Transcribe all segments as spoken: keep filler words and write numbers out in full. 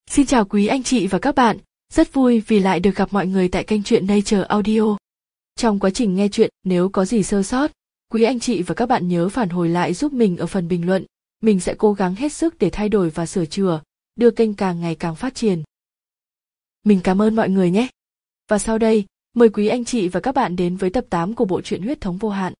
Xin chào quý anh chị và các bạn, rất vui vì lại được gặp mọi người tại kênh truyện Nature Audio. Trong quá trình nghe truyện, nếu có gì sơ sót, quý anh chị và các bạn nhớ phản hồi lại giúp mình ở phần bình luận. Mình sẽ cố gắng hết sức để thay đổi và sửa chữa, đưa kênh càng ngày càng phát triển. Mình cảm ơn mọi người nhé. Và sau đây, mời quý anh chị và các bạn đến với tập tám của bộ truyện Huyết thống vô hạn.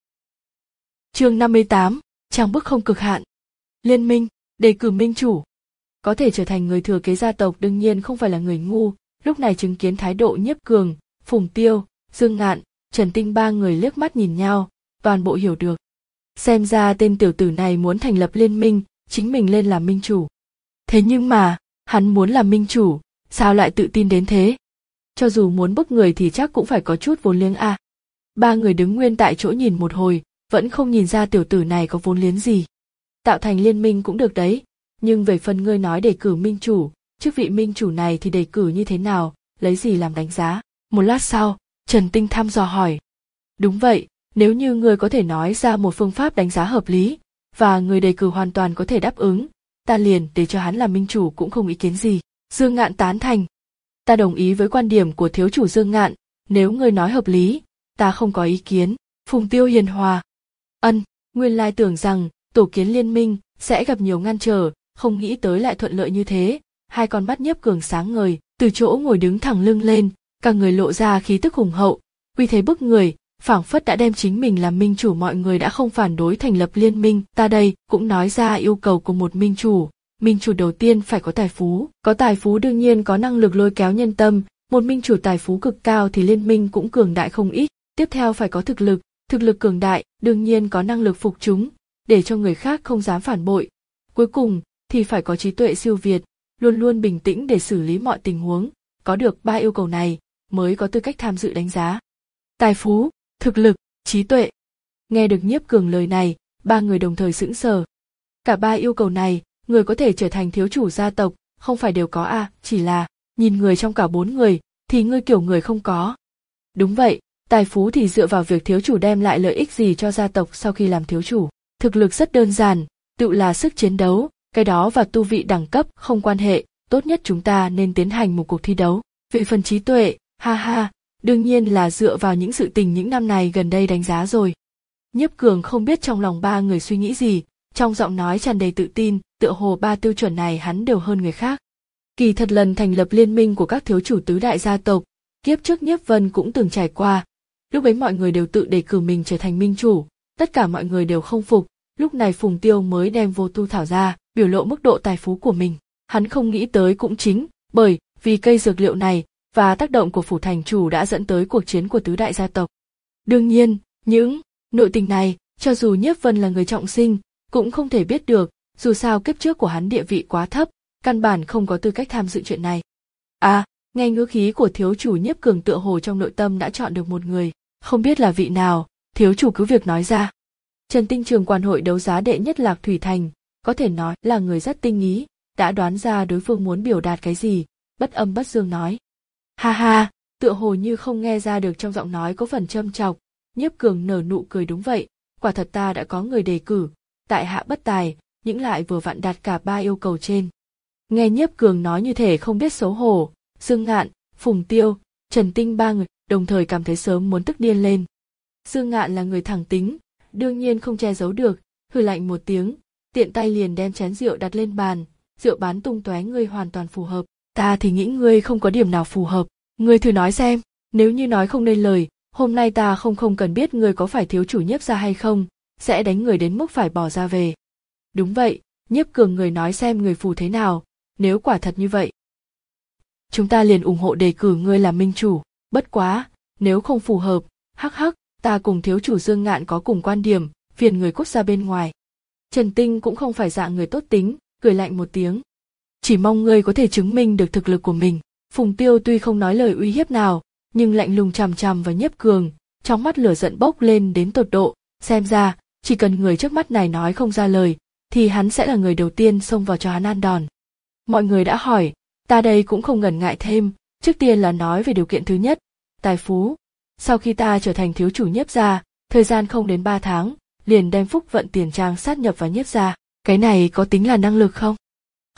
Chương năm mươi tám, trang bức không cực hạn. Liên minh, đề cử minh chủ. Có thể trở thành người thừa kế gia tộc đương nhiên không phải là người ngu, lúc này chứng kiến thái độ Nhiếp Cường, Phùng Tiêu, Dương Ngạn, Trần Tinh ba người liếc mắt nhìn nhau, toàn bộ hiểu được. Xem ra tên tiểu tử này muốn thành lập liên minh, chính mình lên làm minh chủ. Thế nhưng mà, hắn muốn làm minh chủ, sao lại tự tin đến thế? Cho dù muốn bức người thì chắc cũng phải có chút vốn liếng a. Ba người đứng nguyên tại chỗ nhìn một hồi, vẫn không nhìn ra tiểu tử này có vốn liếng gì. Tạo thành liên minh cũng được đấy, nhưng về phần ngươi nói đề cử minh chủ, chức vị minh chủ này thì đề cử như thế nào, lấy gì làm đánh giá? Một lát sau, Trần Tinh thăm dò hỏi. Đúng vậy, nếu như ngươi có thể nói ra một phương pháp đánh giá hợp lý, và người đề cử hoàn toàn có thể đáp ứng, ta liền để cho hắn làm minh chủ cũng không ý kiến gì. Dương Ngạn tán thành. Ta đồng ý với quan điểm của thiếu chủ Dương Ngạn, nếu ngươi nói hợp lý, ta không có ý kiến. Phùng Tiêu hiền hòa. Ân, nguyên lai tưởng rằng tổ kiến liên minh sẽ gặp nhiều ngăn trở, không nghĩ tới lại thuận lợi như thế. Hai con mắt Nhiếp Cường sáng ngời, từ chỗ ngồi đứng thẳng lưng lên, cả người lộ ra khí tức hùng hậu, uy thế bức người, phảng phất đã đem chính mình làm minh chủ. Mọi người đã không phản đối thành lập liên minh, ta đây cũng nói ra yêu cầu của một minh chủ. Minh chủ đầu tiên phải có tài phú, có tài phú đương nhiên có năng lực lôi kéo nhân tâm, một minh chủ tài phú cực cao thì liên minh cũng cường đại không ít. Tiếp theo phải có thực lực, thực lực cường đại, đương nhiên có năng lực phục chúng, để cho người khác không dám phản bội. Cuối cùng thì phải có trí tuệ siêu việt, luôn luôn bình tĩnh để xử lý mọi tình huống. Có được ba yêu cầu này mới có tư cách tham dự đánh giá. Tài phú, thực lực, trí tuệ. Nghe được Nhiếp Cường lời này, ba người đồng thời sững sờ. Cả ba yêu cầu này, người có thể trở thành thiếu chủ gia tộc, không phải đều có à, chỉ là, nhìn người trong cả bốn người, thì ngươi kiểu người không có. Đúng vậy, tài phú thì dựa vào việc thiếu chủ đem lại lợi ích gì cho gia tộc sau khi làm thiếu chủ. Thực lực rất đơn giản, tự là sức chiến đấu, cái đó và tu vị đẳng cấp không quan hệ, tốt nhất chúng ta nên tiến hành một cuộc thi đấu. Về phần trí tuệ, ha ha, đương nhiên là dựa vào những sự tình những năm này gần đây đánh giá rồi. Nhiếp Cường không biết trong lòng ba người suy nghĩ gì, trong giọng nói tràn đầy tự tin, tựa hồ ba tiêu chuẩn này hắn đều hơn người khác. Kỳ thật lần thành lập liên minh của các thiếu chủ tứ đại gia tộc, kiếp trước Nhiếp Vân cũng từng trải qua. Lúc ấy mọi người đều tự đề cử mình trở thành minh chủ, tất cả mọi người đều không phục, lúc này Phùng Tiêu mới đem vô tu thảo ra, biểu lộ mức độ tài phú của mình. Hắn không nghĩ tới cũng chính, bởi vì cây dược liệu này và tác động của phủ thành chủ đã dẫn tới cuộc chiến của tứ đại gia tộc. Đương nhiên, những nội tình này, cho dù Nhiếp Vân là người trọng sinh, cũng không thể biết được, dù sao kiếp trước của hắn địa vị quá thấp, căn bản không có tư cách tham dự chuyện này. À, nghe ngữ khí của thiếu chủ Nhiếp Cường tựa hồ trong nội tâm đã chọn được một người, không biết là vị nào, thiếu chủ cứ việc nói ra. Trần Tinh trường quản hội đấu giá đệ nhất Lạc Thủy Thành, có thể nói là người rất tinh ý, đã đoán ra đối phương muốn biểu đạt cái gì, bất âm bất dương nói. Ha ha, tựa hồ như không nghe ra được trong giọng nói có phần châm chọc. Nhiếp Cường nở nụ cười. Đúng vậy, quả thật ta đã có người đề cử, tại hạ bất tài, những lại vừa vặn đạt cả ba yêu cầu trên. Nghe Nhiếp Cường nói như thể không biết xấu hổ, Dương Ngạn, Phùng Tiêu, Trần Tinh ba người đồng thời cảm thấy sớm muốn tức điên lên. Dương Ngạn là người thẳng tính, đương nhiên không che giấu được, hừ lạnh một tiếng, tiện tay liền đem chén rượu đặt lên bàn, rượu bắn tung tóe. Ngươi hoàn toàn phù hợp, ta thì nghĩ ngươi không có điểm nào phù hợp, ngươi thử nói xem, nếu như nói không nên lời, hôm nay ta không không cần biết ngươi có phải thiếu chủ Nhiếp gia hay không, sẽ đánh người đến mức phải bỏ ra về. Đúng vậy, Nhiếp Cường người nói xem người phù thế nào, nếu quả thật như vậy, chúng ta liền ủng hộ đề cử ngươi làm minh chủ, bất quá, nếu không phù hợp, hắc hắc, ta cùng thiếu chủ Dương Ngạn có cùng quan điểm, phiền người cút ra bên ngoài. Trần Tinh cũng không phải dạng người tốt tính, cười lạnh một tiếng. Chỉ mong ngươi có thể chứng minh được thực lực của mình. Phùng Tiêu tuy không nói lời uy hiếp nào, nhưng lạnh lùng chằm chằm vào Nhiếp Cường, trong mắt lửa giận bốc lên đến tột độ, xem ra, chỉ cần người trước mắt này nói không ra lời, thì hắn sẽ là người đầu tiên xông vào cho hắn ăn đòn. Mọi người đã hỏi, ta đây cũng không ngần ngại thêm, trước tiên là nói về điều kiện thứ nhất, tài phú. Sau khi ta trở thành thiếu chủ Nhiếp gia, thời gian không đến ba tháng, liền đem phúc vận tiền trang sát nhập vào Nhiếp gia, cái này có tính là năng lực không?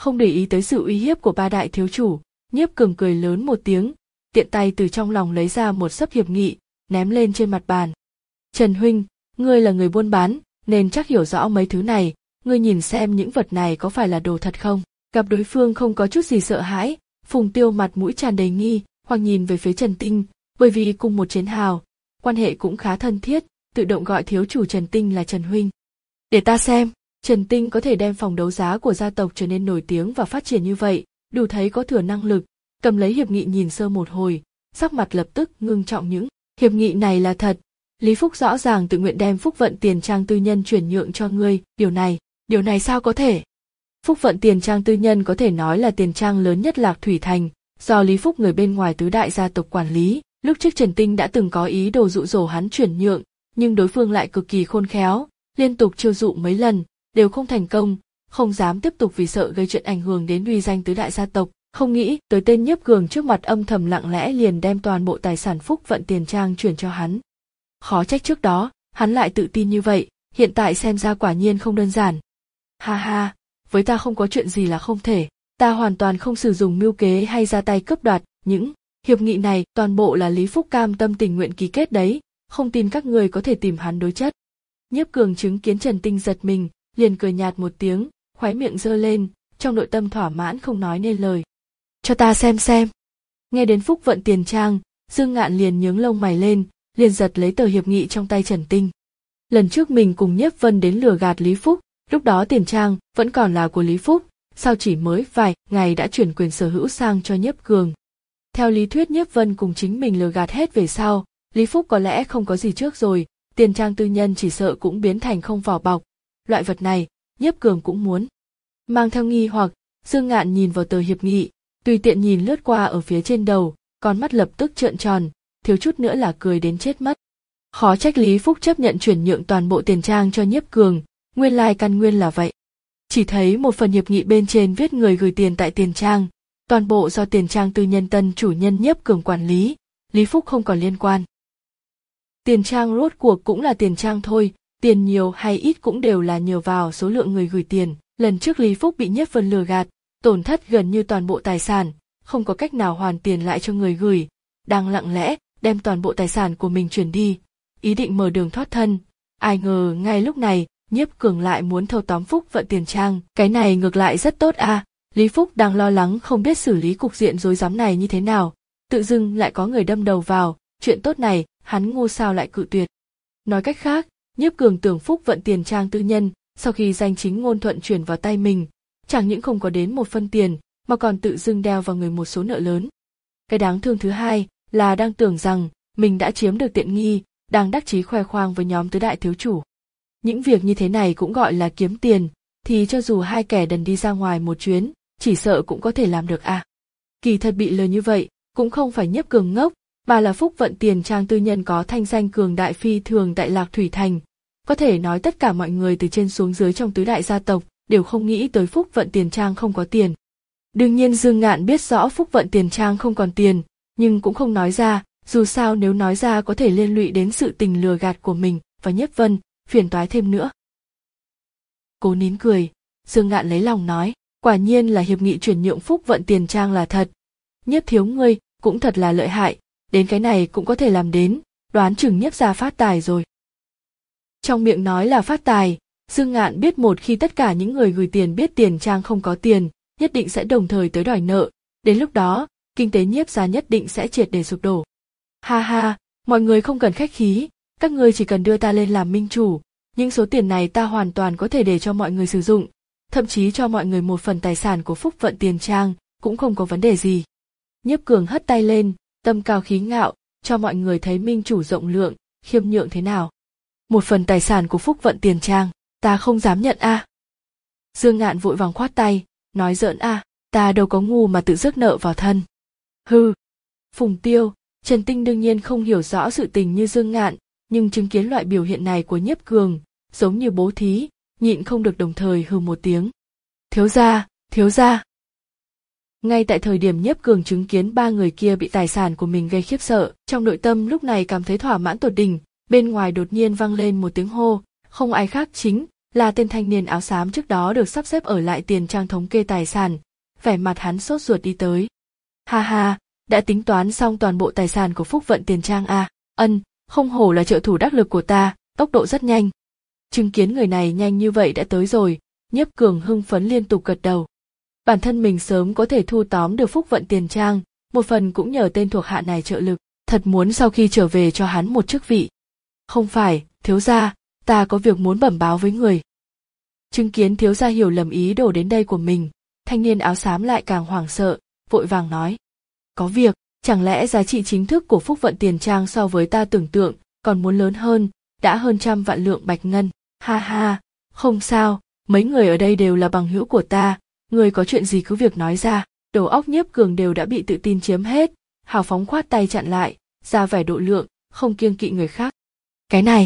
Không để ý tới sự uy hiếp của ba đại thiếu chủ, Nhiếp Cường cười lớn một tiếng, tiện tay từ trong lòng lấy ra một xấp hiệp nghị, ném lên trên mặt bàn. Trần huynh, ngươi là người buôn bán, nên chắc hiểu rõ mấy thứ này, ngươi nhìn xem những vật này có phải là đồ thật không? Gặp đối phương không có chút gì sợ hãi, Phùng Tiêu mặt mũi tràn đầy nghi, hoặc nhìn về phía Trần Tinh, bởi vì cùng một chiến hào, quan hệ cũng khá thân thiết, tự động gọi thiếu chủ Trần Tinh là Trần huynh. Để ta xem, Trần Tinh có thể đem phòng đấu giá của gia tộc trở nên nổi tiếng và phát triển như vậy, đủ thấy có thừa năng lực. Cầm lấy hiệp nghị nhìn sơ một hồi, sắc mặt lập tức ngưng trọng. Những hiệp nghị này là thật, Lý Phúc rõ ràng tự nguyện đem Phúc Vận Tiền Trang tư nhân chuyển nhượng cho ngươi, điều này, điều này sao có thể? Phúc Vận Tiền Trang tư nhân có thể nói là tiền trang lớn nhất Lạc Thủy Thành, do Lý Phúc người bên ngoài tứ đại gia tộc quản lý. Lúc trước Trần Tinh đã từng có ý đồ dụ dỗ hắn chuyển nhượng, nhưng đối phương lại cực kỳ khôn khéo, liên tục chiêu dụ mấy lần, đều không thành công, không dám tiếp tục vì sợ gây chuyện ảnh hưởng đến uy danh tứ đại gia tộc. Không nghĩ tới tên Nhiếp Cường trước mặt âm thầm lặng lẽ liền đem toàn bộ tài sản Phúc Vận Tiền Trang chuyển cho hắn. Khó trách trước đó, hắn lại tự tin như vậy, hiện tại xem ra quả nhiên không đơn giản. Ha ha, với ta không có chuyện gì là không thể, ta hoàn toàn không sử dụng mưu kế hay ra tay cướp đoạt, những hiệp nghị này toàn bộ là Lý Phúc cam tâm tình nguyện ký kết đấy, không tin các người có thể tìm hắn đối chất. Nhiếp Cường chứng kiến Trần Tinh giật mình, liền cười nhạt một tiếng, khóe miệng giơ lên, trong nội tâm thỏa mãn không nói nên lời. Cho ta xem xem. Nghe đến Phúc Vận Tiền Trang, Dương Ngạn liền nhướng lông mày lên, liền giật lấy tờ hiệp nghị trong tay Trần Tinh. Lần trước mình cùng Nhiếp Vân đến lừa gạt Lý Phúc, lúc đó tiền trang vẫn còn là của Lý Phúc, sao chỉ mới vài ngày đã chuyển quyền sở hữu sang cho Nhiếp Cường. Theo lý thuyết Nhiếp Vân cùng chính mình lừa gạt hết về sau, Lý Phúc có lẽ không có gì trước rồi, tiền trang tư nhân chỉ sợ cũng biến thành không vỏ bọc. Loại vật này, Nhiếp Cường cũng muốn. Mang theo nghi hoặc, Dương Ngạn nhìn vào tờ hiệp nghị, tùy tiện nhìn lướt qua ở phía trên đầu, con mắt lập tức trợn tròn, thiếu chút nữa là cười đến chết mất. Khó trách Lý Phúc chấp nhận chuyển nhượng toàn bộ tiền trang cho Nhiếp Cường, nguyên lai căn nguyên là vậy. Chỉ thấy một phần hiệp nghị bên trên viết người gửi tiền tại tiền trang, toàn bộ do tiền trang tư nhân tân chủ nhân Nhiếp Cường quản lý, Lý Phúc không còn liên quan. Tiền trang rốt cuộc cũng là tiền trang thôi, tiền nhiều hay ít cũng đều là nhờ vào số lượng người gửi tiền. Lần trước Lý Phúc bị Nhiếp Vân lừa gạt, tổn thất gần như toàn bộ tài sản, không có cách nào hoàn tiền lại cho người gửi, đang lặng lẽ đem toàn bộ tài sản của mình chuyển đi, ý định mở đường thoát thân. Ai ngờ ngay lúc này, Nhiếp Cường lại muốn thâu tóm Phúc Vận Tiền Trang, cái này ngược lại rất tốt à. Lý Phúc đang lo lắng không biết xử lý cục diện rối rắm này như thế nào, tự dưng lại có người đâm đầu vào, chuyện tốt này, hắn ngu sao lại cự tuyệt. Nói cách khác, Nhiếp Cường tưởng Phúc Vận Tiền Trang tư nhân, sau khi danh chính ngôn thuận chuyển vào tay mình, chẳng những không có đến một phân tiền, mà còn tự dưng đeo vào người một số nợ lớn. Cái đáng thương thứ hai là đang tưởng rằng mình đã chiếm được tiện nghi, đang đắc chí khoe khoang với nhóm tứ đại thiếu chủ. Những việc như thế này cũng gọi là kiếm tiền, thì cho dù hai kẻ đần đi ra ngoài một chuyến, chỉ sợ cũng có thể làm được à. Kỳ thật bị lừa như vậy, cũng không phải Nhiếp Cường ngốc, mà là Phúc Vận Tiền Trang tư nhân có thanh danh cường đại phi thường tại Lạc Thủy Thành. Có thể nói tất cả mọi người từ trên xuống dưới trong tứ đại gia tộc đều không nghĩ tới Phúc Vận Tiền Trang không có tiền. Đương nhiên Dương Ngạn biết rõ Phúc Vận Tiền Trang không còn tiền, nhưng cũng không nói ra, dù sao nếu nói ra có thể liên lụy đến sự tình lừa gạt của mình và Nhiếp Vân, phiền toái thêm nữa. Cố nín cười, Dương Ngạn lấy lòng nói, quả nhiên là hiệp nghị chuyển nhượng Phúc Vận Tiền Trang là thật. Nhiếp thiếu ngươi cũng thật là lợi hại, đến cái này cũng có thể làm đến, đoán chừng Nhiếp gia phát tài rồi. Trong miệng nói là phát tài, Dương Ngạn biết một khi tất cả những người gửi tiền biết tiền trang không có tiền, nhất định sẽ đồng thời tới đòi nợ, đến lúc đó, kinh tế Nhiếp gia nhất định sẽ triệt để sụp đổ. Ha ha, mọi người không cần khách khí, các ngươi chỉ cần đưa ta lên làm minh chủ, những số tiền này ta hoàn toàn có thể để cho mọi người sử dụng, thậm chí cho mọi người một phần tài sản của Phúc Vận Tiền Trang, cũng không có vấn đề gì. Nhiếp Cường hất tay lên, tâm cao khí ngạo, cho mọi người thấy minh chủ rộng lượng, khiêm nhượng thế nào. Một phần tài sản của Phúc Vận Tiền Trang, ta không dám nhận a. À. Dương Ngạn vội vàng khoát tay, nói giỡn a, à, ta đâu có ngu mà tự rước nợ vào thân. Hừ. Phùng Tiêu, Trần Tinh đương nhiên không hiểu rõ sự tình như Dương Ngạn, nhưng chứng kiến loại biểu hiện này của Nhiếp Cường, giống như bố thí, nhịn không được đồng thời hừ một tiếng. Thiếu gia, thiếu gia. Ngay tại thời điểm Nhiếp Cường chứng kiến ba người kia bị tài sản của mình gây khiếp sợ, trong nội tâm lúc này cảm thấy thỏa mãn tột đỉnh, bên ngoài đột nhiên vang lên một tiếng hô, không ai khác chính là tên thanh niên áo xám trước đó được sắp xếp ở lại tiền trang thống kê tài sản, vẻ mặt hắn sốt ruột đi tới. Ha ha, đã tính toán xong toàn bộ tài sản của Phúc Vận Tiền Trang à, ân, không hổ là trợ thủ đắc lực của ta, tốc độ rất nhanh. Chứng kiến người này nhanh như vậy đã tới rồi, Nhiếp Cường hưng phấn liên tục gật đầu. Bản thân mình sớm có thể thu tóm được Phúc Vận Tiền Trang, một phần cũng nhờ tên thuộc hạ này trợ lực, thật muốn sau khi trở về cho hắn một chức vị. Không phải, thiếu gia, ta có việc muốn bẩm báo với người. Chứng kiến thiếu gia hiểu lầm ý đồ đến đây của mình, thanh niên áo xám lại càng hoảng sợ, vội vàng nói. Có việc, chẳng lẽ giá trị chính thức của Phúc Vận Tiền Trang so với ta tưởng tượng, còn muốn lớn hơn, đã hơn trăm vạn lượng bạch ngân, ha ha, không sao, mấy người ở đây đều là bằng hữu của ta, người có chuyện gì cứ việc nói ra. Đầu óc Nhiếp Cường đều đã bị tự tin chiếm hết, hào phóng khoát tay chặn lại, ra vẻ độ lượng, không kiêng kỵ người khác. Cái này.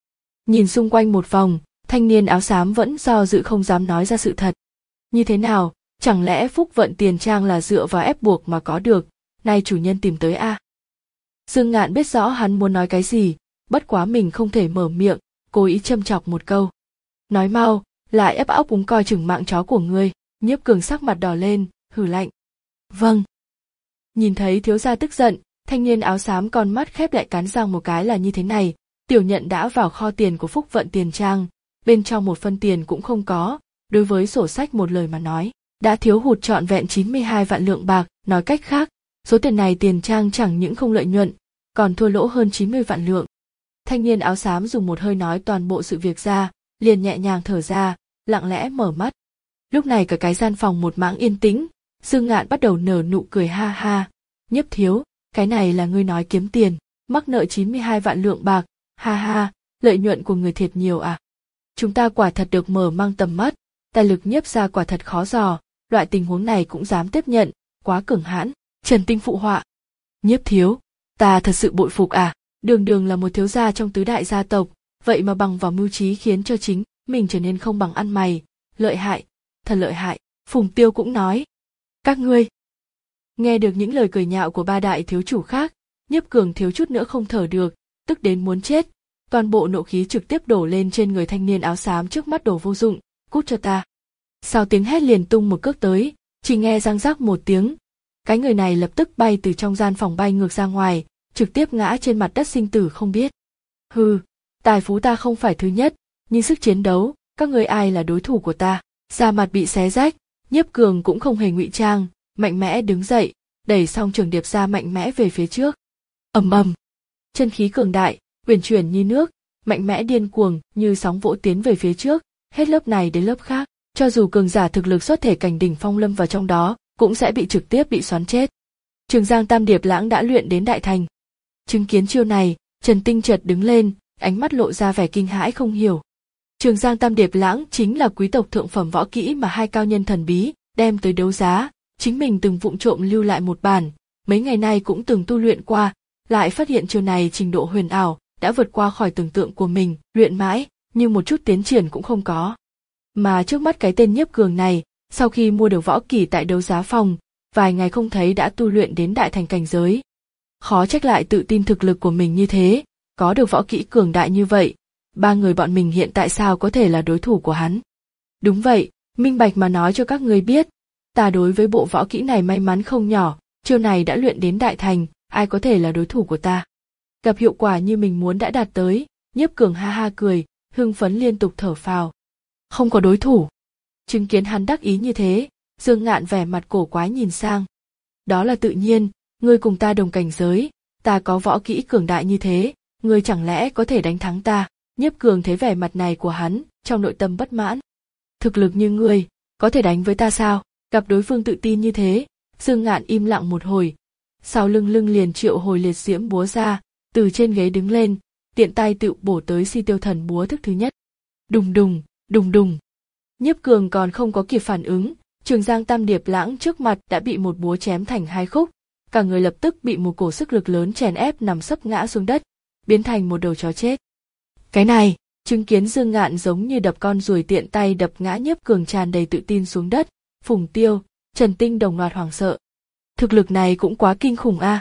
Nhìn xung quanh một vòng, thanh niên áo xám vẫn do dự không dám nói ra sự thật. Như thế nào, chẳng lẽ Phúc Vận Tiền Trang là dựa vào ép buộc mà có được, nay chủ nhân tìm tới a? À? Dương Ngạn biết rõ hắn muốn nói cái gì, bất quá mình không thể mở miệng, cố ý châm chọc một câu. Nói mau, lại ép óc úng coi chừng mạng chó của ngươi. Nhiếp Cường sắc mặt đỏ lên, hừ lạnh. Vâng. Nhìn thấy thiếu gia tức giận, thanh niên áo xám con mắt khép lại cắn răng một cái là như thế này, tiểu nhận đã vào kho tiền của Phúc Vận Tiền Trang, bên trong một phân tiền cũng không có, đối với sổ sách một lời mà nói, đã thiếu hụt trọn vẹn chín mươi hai vạn lượng bạc, nói cách khác, số tiền này Tiền Trang chẳng những không lợi nhuận, còn thua lỗ hơn chín mươi vạn lượng. Thanh niên áo xám dùng một hơi nói toàn bộ sự việc ra, liền nhẹ nhàng thở ra, lặng lẽ mở mắt. Lúc này cả cái gian phòng một mảng yên tĩnh, Dương Ngạn bắt đầu nở nụ cười ha ha. Nhiếp thiếu, cái này là ngươi nói kiếm tiền, mắc nợ chín mươi hai vạn lượng bạc, ha ha, lợi nhuận của người thiệt nhiều à. Chúng ta quả thật được mở mang tầm mắt, tài lực Nhiếp gia quả thật khó dò, loại tình huống này cũng dám tiếp nhận, quá cường hãn. Trần Tinh phụ họa. Nhiếp thiếu, ta thật sự bội phục à, đường đường là một thiếu gia trong tứ đại gia tộc, vậy mà bằng vào mưu trí khiến cho chính mình trở nên không bằng ăn mày, lợi hại, thật lợi hại. Phùng Tiêu cũng nói. Các ngươi. Nghe được những lời cười nhạo của ba đại thiếu chủ khác, Nhiếp Cường thiếu chút nữa không thở được, tức đến muốn chết, toàn bộ nộ khí trực tiếp đổ lên trên người thanh niên áo xám trước mắt đồ vô dụng, cút cho ta. Sau tiếng hét liền tung một cước tới, chỉ nghe răng rắc một tiếng, cái người này lập tức bay từ trong gian phòng bay ngược ra ngoài, trực tiếp ngã trên mặt đất sinh tử không biết. Hừ, tài phú ta không phải thứ nhất, nhưng sức chiến đấu, các ngươi ai là đối thủ của ta? Da mặt bị xé rách, Nhiếp Cường cũng không hề ngụy trang, mạnh mẽ đứng dậy, đẩy xong trường điệp ra mạnh mẽ về phía trước. Ầm ầm, chân khí cường đại, uyển chuyển như nước, mạnh mẽ điên cuồng như sóng vỗ tiến về phía trước, hết lớp này đến lớp khác, cho dù cường giả thực lực xuất thể cảnh đỉnh phong lâm vào trong đó, cũng sẽ bị trực tiếp bị xoắn chết. Trường Giang Tam Điệp Lãng đã luyện đến đại thành. Chứng kiến chiêu này, Trần Tinh chợt đứng lên, ánh mắt lộ ra vẻ kinh hãi không hiểu. Trường Giang Tam Điệp Lãng chính là quý tộc thượng phẩm võ kỹ mà hai cao nhân thần bí đem tới đấu giá, chính mình từng vụng trộm lưu lại một bản, mấy ngày nay cũng từng tu luyện qua, lại phát hiện chiêu này trình độ huyền ảo, đã vượt qua khỏi tưởng tượng của mình, luyện mãi, nhưng một chút tiến triển cũng không có. Mà trước mắt cái tên Nhiếp Cường này, sau khi mua được võ kỹ tại đấu giá phòng, vài ngày không thấy đã tu luyện đến đại thành cảnh giới. Khó trách lại tự tin thực lực của mình như thế, có được võ kỹ cường đại như vậy, ba người bọn mình hiện tại sao có thể là đối thủ của hắn. Đúng vậy, minh bạch mà nói cho các ngươi biết, ta đối với bộ võ kỹ này may mắn không nhỏ, chiêu này đã luyện đến đại thành, ai có thể là đối thủ của ta. Gặp hiệu quả như mình muốn đã đạt tới, Nhiếp Cường ha ha cười, hưng phấn liên tục thở phào. Không có đối thủ. Chứng kiến hắn đắc ý như thế, Dương Ngạn vẻ mặt cổ quái nhìn sang. Đó là tự nhiên, ngươi cùng ta đồng cảnh giới, ta có võ kỹ cường đại như thế, ngươi chẳng lẽ có thể đánh thắng ta? Nhiếp Cường thấy vẻ mặt này của hắn, trong nội tâm bất mãn. Thực lực như ngươi, có thể đánh với ta sao? Gặp đối phương tự tin như thế, Dương Ngạn im lặng một hồi, sau lưng lưng liền triệu hồi liệt diễm búa ra, từ trên ghế đứng lên, tiện tay tự bổ tới Si Tiêu Thần búa thức thứ nhất. Đùng đùng, đùng đùng. Nhiếp Cường còn không có kịp phản ứng, Trường Giang Tam Điệp Lãng trước mặt đã bị một búa chém thành hai khúc, cả người lập tức bị một cổ sức lực lớn chèn ép nằm sấp ngã xuống đất, biến thành một đầu chó chết. Cái này, chứng kiến Dương Ngạn giống như đập con ruồi tiện tay đập ngã Nhiếp Cường tràn đầy tự tin xuống đất, Phùng Tiêu, Trần Tinh đồng loạt hoảng sợ. Thực lực này cũng quá kinh khủng a. À.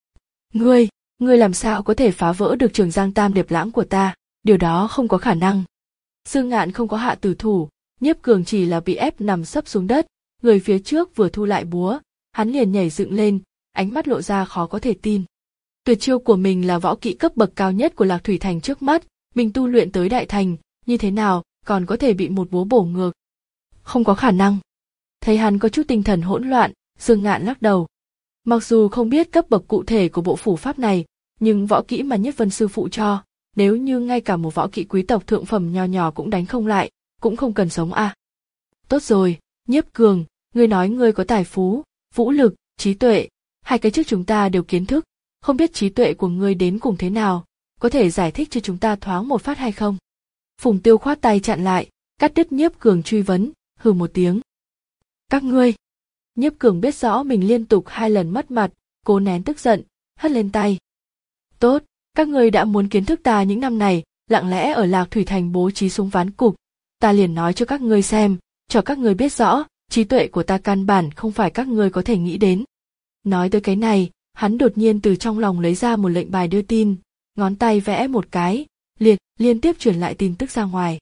Ngươi, ngươi làm sao có thể phá vỡ được Trường Giang Tam Điệp Lãng của ta, điều đó không có khả năng. Dương Ngạn không có hạ tử thủ, Nhiếp Cường chỉ là bị ép nằm sấp xuống đất, người phía trước vừa thu lại búa, hắn liền nhảy dựng lên, ánh mắt lộ ra khó có thể tin. Tuyệt chiêu của mình là võ kỹ cấp bậc cao nhất của Lạc Thủy Thành trước mắt, mình tu luyện tới đại thành, như thế nào còn có thể bị một búa bổ ngược? Không có khả năng. Thấy hắn có chút tinh thần hỗn loạn, Dương Ngạn lắc đầu. Mặc dù không biết cấp bậc cụ thể của bộ phủ pháp này, nhưng võ kỹ mà Nhất Vân sư phụ cho, nếu như ngay cả một võ kỹ quý tộc thượng phẩm nho nhỏ cũng đánh không lại, cũng không cần sống à. Tốt rồi, Nhiếp Cường, ngươi nói ngươi có tài phú, vũ lực, trí tuệ, hai cái trước chúng ta đều kiến thức, không biết trí tuệ của ngươi đến cùng thế nào, có thể giải thích cho chúng ta thoáng một phát hay không? Phùng Tiêu khoát tay chặn lại, cắt đứt Nhiếp Cường truy vấn, hừ một tiếng. Các ngươi. Nhiếp Cường biết rõ mình liên tục hai lần mất mặt, cố nén tức giận, hất lên tay. Tốt, các ngươi đã muốn kiến thức ta những năm này, lặng lẽ ở Lạc Thủy Thành bố trí súng ván cục, ta liền nói cho các ngươi xem, cho các ngươi biết rõ, trí tuệ của ta căn bản không phải các ngươi có thể nghĩ đến. Nói tới cái này, hắn đột nhiên từ trong lòng lấy ra một lệnh bài đưa tin, ngón tay vẽ một cái, liệt, liên tiếp truyền lại tin tức ra ngoài.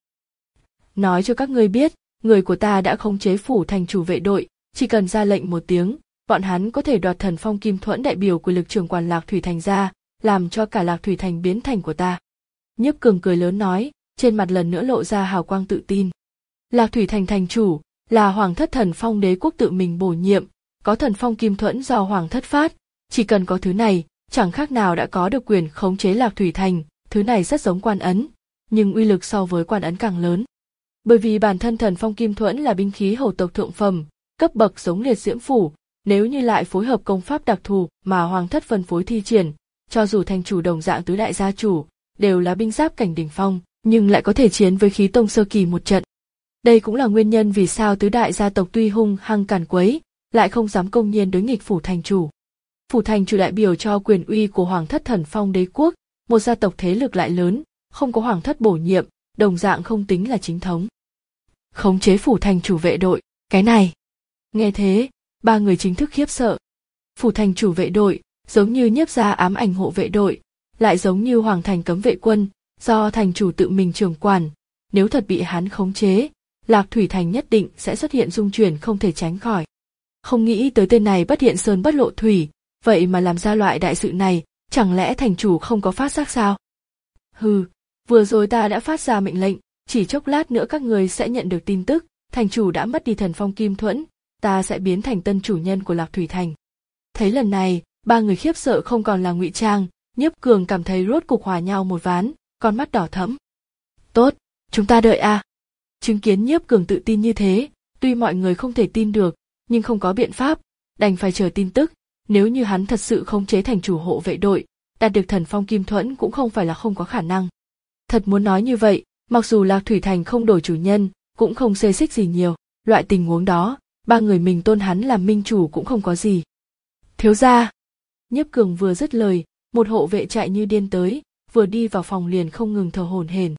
Nói cho các ngươi biết, người của ta đã khống chế phủ thành chủ vệ đội, chỉ cần ra lệnh một tiếng, bọn hắn có thể đoạt Thần Phong Kim Thuẫn đại biểu của lực trưởng quản Lạc Thủy Thành ra, làm cho cả Lạc Thủy Thành biến thành của ta. Nhiếp Cường cười lớn nói, trên mặt lần nữa lộ ra hào quang tự tin. Lạc Thủy Thành thành chủ là Hoàng thất Thần Phong đế quốc tự mình bổ nhiệm, có Thần Phong Kim Thuẫn do Hoàng thất phát, chỉ cần có thứ này, chẳng khác nào đã có được quyền khống chế Lạc Thủy Thành, thứ này rất giống quan ấn, nhưng uy lực so với quan ấn càng lớn. Bởi vì bản thân Thần Phong Kim Thuẫn là binh khí hầu tộc thượng phẩm, cấp bậc giống liệt diễm phủ, nếu như lại phối hợp công pháp đặc thù mà Hoàng thất phân phối thi triển, cho dù thành chủ đồng dạng tứ đại gia chủ, đều là binh giáp cảnh đỉnh phong, nhưng lại có thể chiến với khí tông sơ kỳ một trận. Đây cũng là nguyên nhân vì sao tứ đại gia tộc tuy hung hăng càn quấy, lại không dám công nhiên đối nghịch phủ thành chủ. Phủ thành chủ đại biểu cho quyền uy của Hoàng thất Thần Phong đế quốc, một gia tộc thế lực lại lớn, không có Hoàng thất bổ nhiệm, đồng dạng không tính là chính thống. Khống chế phủ thành chủ vệ đội, cái này. Nghe thế, ba người chính thức khiếp sợ. Phủ thành chủ vệ đội, giống như Nhiếp gia ám ảnh hộ vệ đội, lại giống như Hoàng thành cấm vệ quân, do thành chủ tự mình trưởng quản, nếu thật bị hắn khống chế, Lạc Thủy Thành nhất định sẽ xuất hiện dung chuyển không thể tránh khỏi. Không nghĩ tới tên này bất hiện sơn bất lộ thủy, vậy mà làm ra loại đại sự này, chẳng lẽ thành chủ không có phát giác sao? Hừ, vừa rồi ta đã phát ra mệnh lệnh, chỉ chốc lát nữa các người sẽ nhận được tin tức, thành chủ đã mất đi Thần Phong Kim Thuẫn, ta sẽ biến thành tân chủ nhân của Lạc Thủy Thành. Thấy lần này, ba người khiếp sợ không còn là ngụy trang, Nhiếp Cường cảm thấy rốt cục hòa nhau một ván, con mắt đỏ thẫm. Tốt, chúng ta đợi a. À. Chứng kiến Nhiếp Cường tự tin như thế, tuy mọi người không thể tin được, nhưng không có biện pháp, đành phải chờ tin tức. Nếu như hắn thật sự khống chế thành chủ hộ vệ đội, đạt được Thần Phong Kim Thuẫn cũng không phải là không có khả năng. Thật muốn nói như vậy, mặc dù Lạc Thủy Thành không đổi chủ nhân, cũng không xê xích gì nhiều, loại tình huống đó, ba người mình tôn hắn làm minh chủ cũng không có gì. Thiếu gia, Nhiếp Cường vừa dứt lời, một hộ vệ chạy như điên tới, vừa đi vào phòng liền không ngừng thở hổn hển.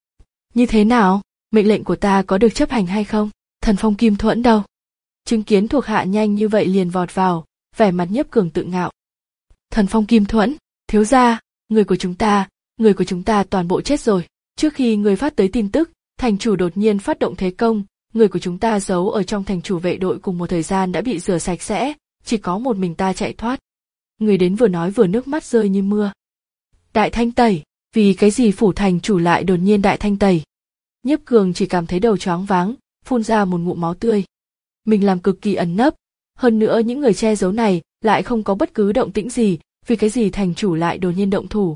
Như thế nào, mệnh lệnh của ta có được chấp hành hay không? Thần Phong Kim Thuẫn đâu? Chứng kiến thuộc hạ nhanh như vậy liền vọt vào, vẻ mặt Nhiếp Cường tự ngạo. Thần Phong Kim Thuẫn, thiếu gia, người của chúng ta, người của chúng ta toàn bộ chết rồi. Trước khi người phát tới tin tức, thành chủ đột nhiên phát động thế công, người của chúng ta giấu ở trong thành chủ vệ đội cùng một thời gian đã bị rửa sạch sẽ, chỉ có một mình ta chạy thoát. Người đến vừa nói vừa nước mắt rơi như mưa. Đại thanh tẩy, vì cái gì phủ thành chủ lại đột nhiên đại thanh tẩy? Nhiếp Cường chỉ cảm thấy đầu choáng váng, phun ra một ngụm máu tươi. Mình làm cực kỳ ẩn nấp, hơn nữa những người che giấu này lại không có bất cứ động tĩnh gì, vì cái gì thành chủ lại đột nhiên động thủ?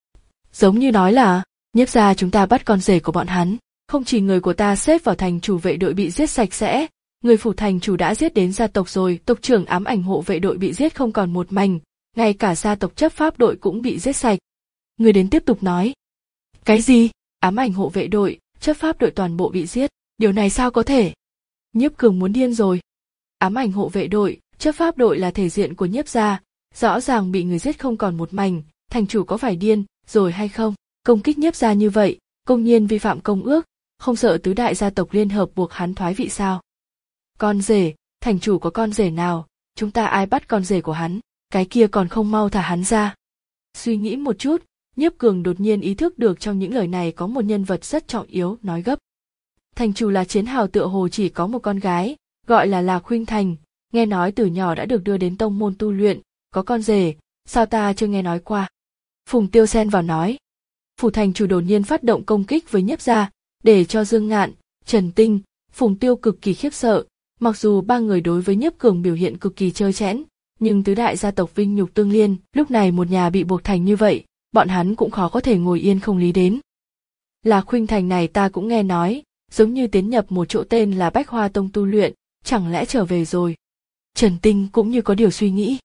Giống như nói là, Nhiếp gia chúng ta bắt con rể của bọn hắn, không chỉ người của ta xếp vào thành chủ vệ đội bị giết sạch sẽ, người phủ thành chủ đã giết đến gia tộc rồi, tộc trưởng ám ảnh hộ vệ đội bị giết không còn một mảnh, ngay cả gia tộc chấp pháp đội cũng bị giết sạch. Người đến tiếp tục nói. Cái gì? Ám ảnh hộ vệ đội, chấp pháp đội toàn bộ bị giết, điều này sao có thể? Nhiếp Cường muốn điên rồi. Ám ảnh hộ vệ đội, chấp pháp đội là thể diện của Nhiếp gia, rõ ràng bị người giết không còn một mảnh, thành chủ có phải điên rồi hay không? Công kích Nhiếp gia như vậy, công nhiên vi phạm công ước, không sợ tứ đại gia tộc liên hợp buộc hắn thoái vị sao? Con rể, thành chủ có con rể nào, chúng ta ai bắt con rể của hắn, cái kia còn không mau thả hắn ra. Suy nghĩ một chút, Nhiếp Cường đột nhiên ý thức được trong những lời này có một nhân vật rất trọng yếu, nói gấp. Thành chủ là chiến hào tựa hồ chỉ có một con gái, gọi là Lạc Khuynh Thành, nghe nói từ nhỏ đã được đưa đến tông môn tu luyện, có con rể, sao ta chưa nghe nói qua. Phùng Tiêu xen vào nói. Phủ thành chủ đột nhiên phát động công kích với Nhiếp gia, để cho Dương Ngạn, Trần Tinh, Phùng Tiêu cực kỳ khiếp sợ, mặc dù ba người đối với Nhiếp Cường biểu hiện cực kỳ trơ trẽn, nhưng tứ đại gia tộc vinh nhục tương liên, lúc này một nhà bị buộc thành như vậy, bọn hắn cũng khó có thể ngồi yên không lý đến. Lạc Khuynh Thành này ta cũng nghe nói, giống như tiến nhập một chỗ tên là Bách Hoa Tông tu luyện, chẳng lẽ trở về rồi. Trần Tinh cũng như có điều suy nghĩ.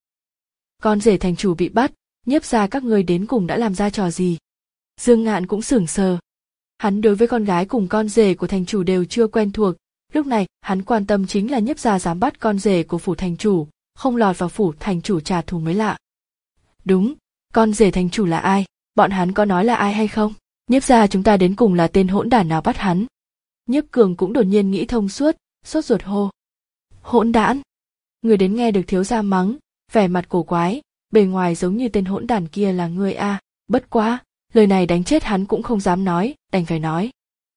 Con rể thành chủ bị bắt, Nhiếp gia các ngươi đến cùng đã làm ra trò gì? Dương Ngạn cũng sửng sờ. Hắn đối với con gái cùng con rể của thành chủ đều chưa quen thuộc, lúc này hắn quan tâm chính là Nhiếp gia dám bắt con rể của phủ thành chủ, không lọt vào phủ thành chủ trả thù mới lạ. Đúng, con rể thành chủ là ai? Bọn hắn có nói là ai hay không? Nhiếp gia chúng ta đến cùng là tên hỗn đản nào bắt hắn? Nhiếp Cường cũng đột nhiên nghĩ thông suốt, sốt ruột hô. Hỗn đản? Người đến nghe được thiếu gia mắng, vẻ mặt cổ quái, bề ngoài giống như tên hỗn đản kia là ngươi a, à. Bất quá, lời này đánh chết hắn cũng không dám nói, đành phải nói.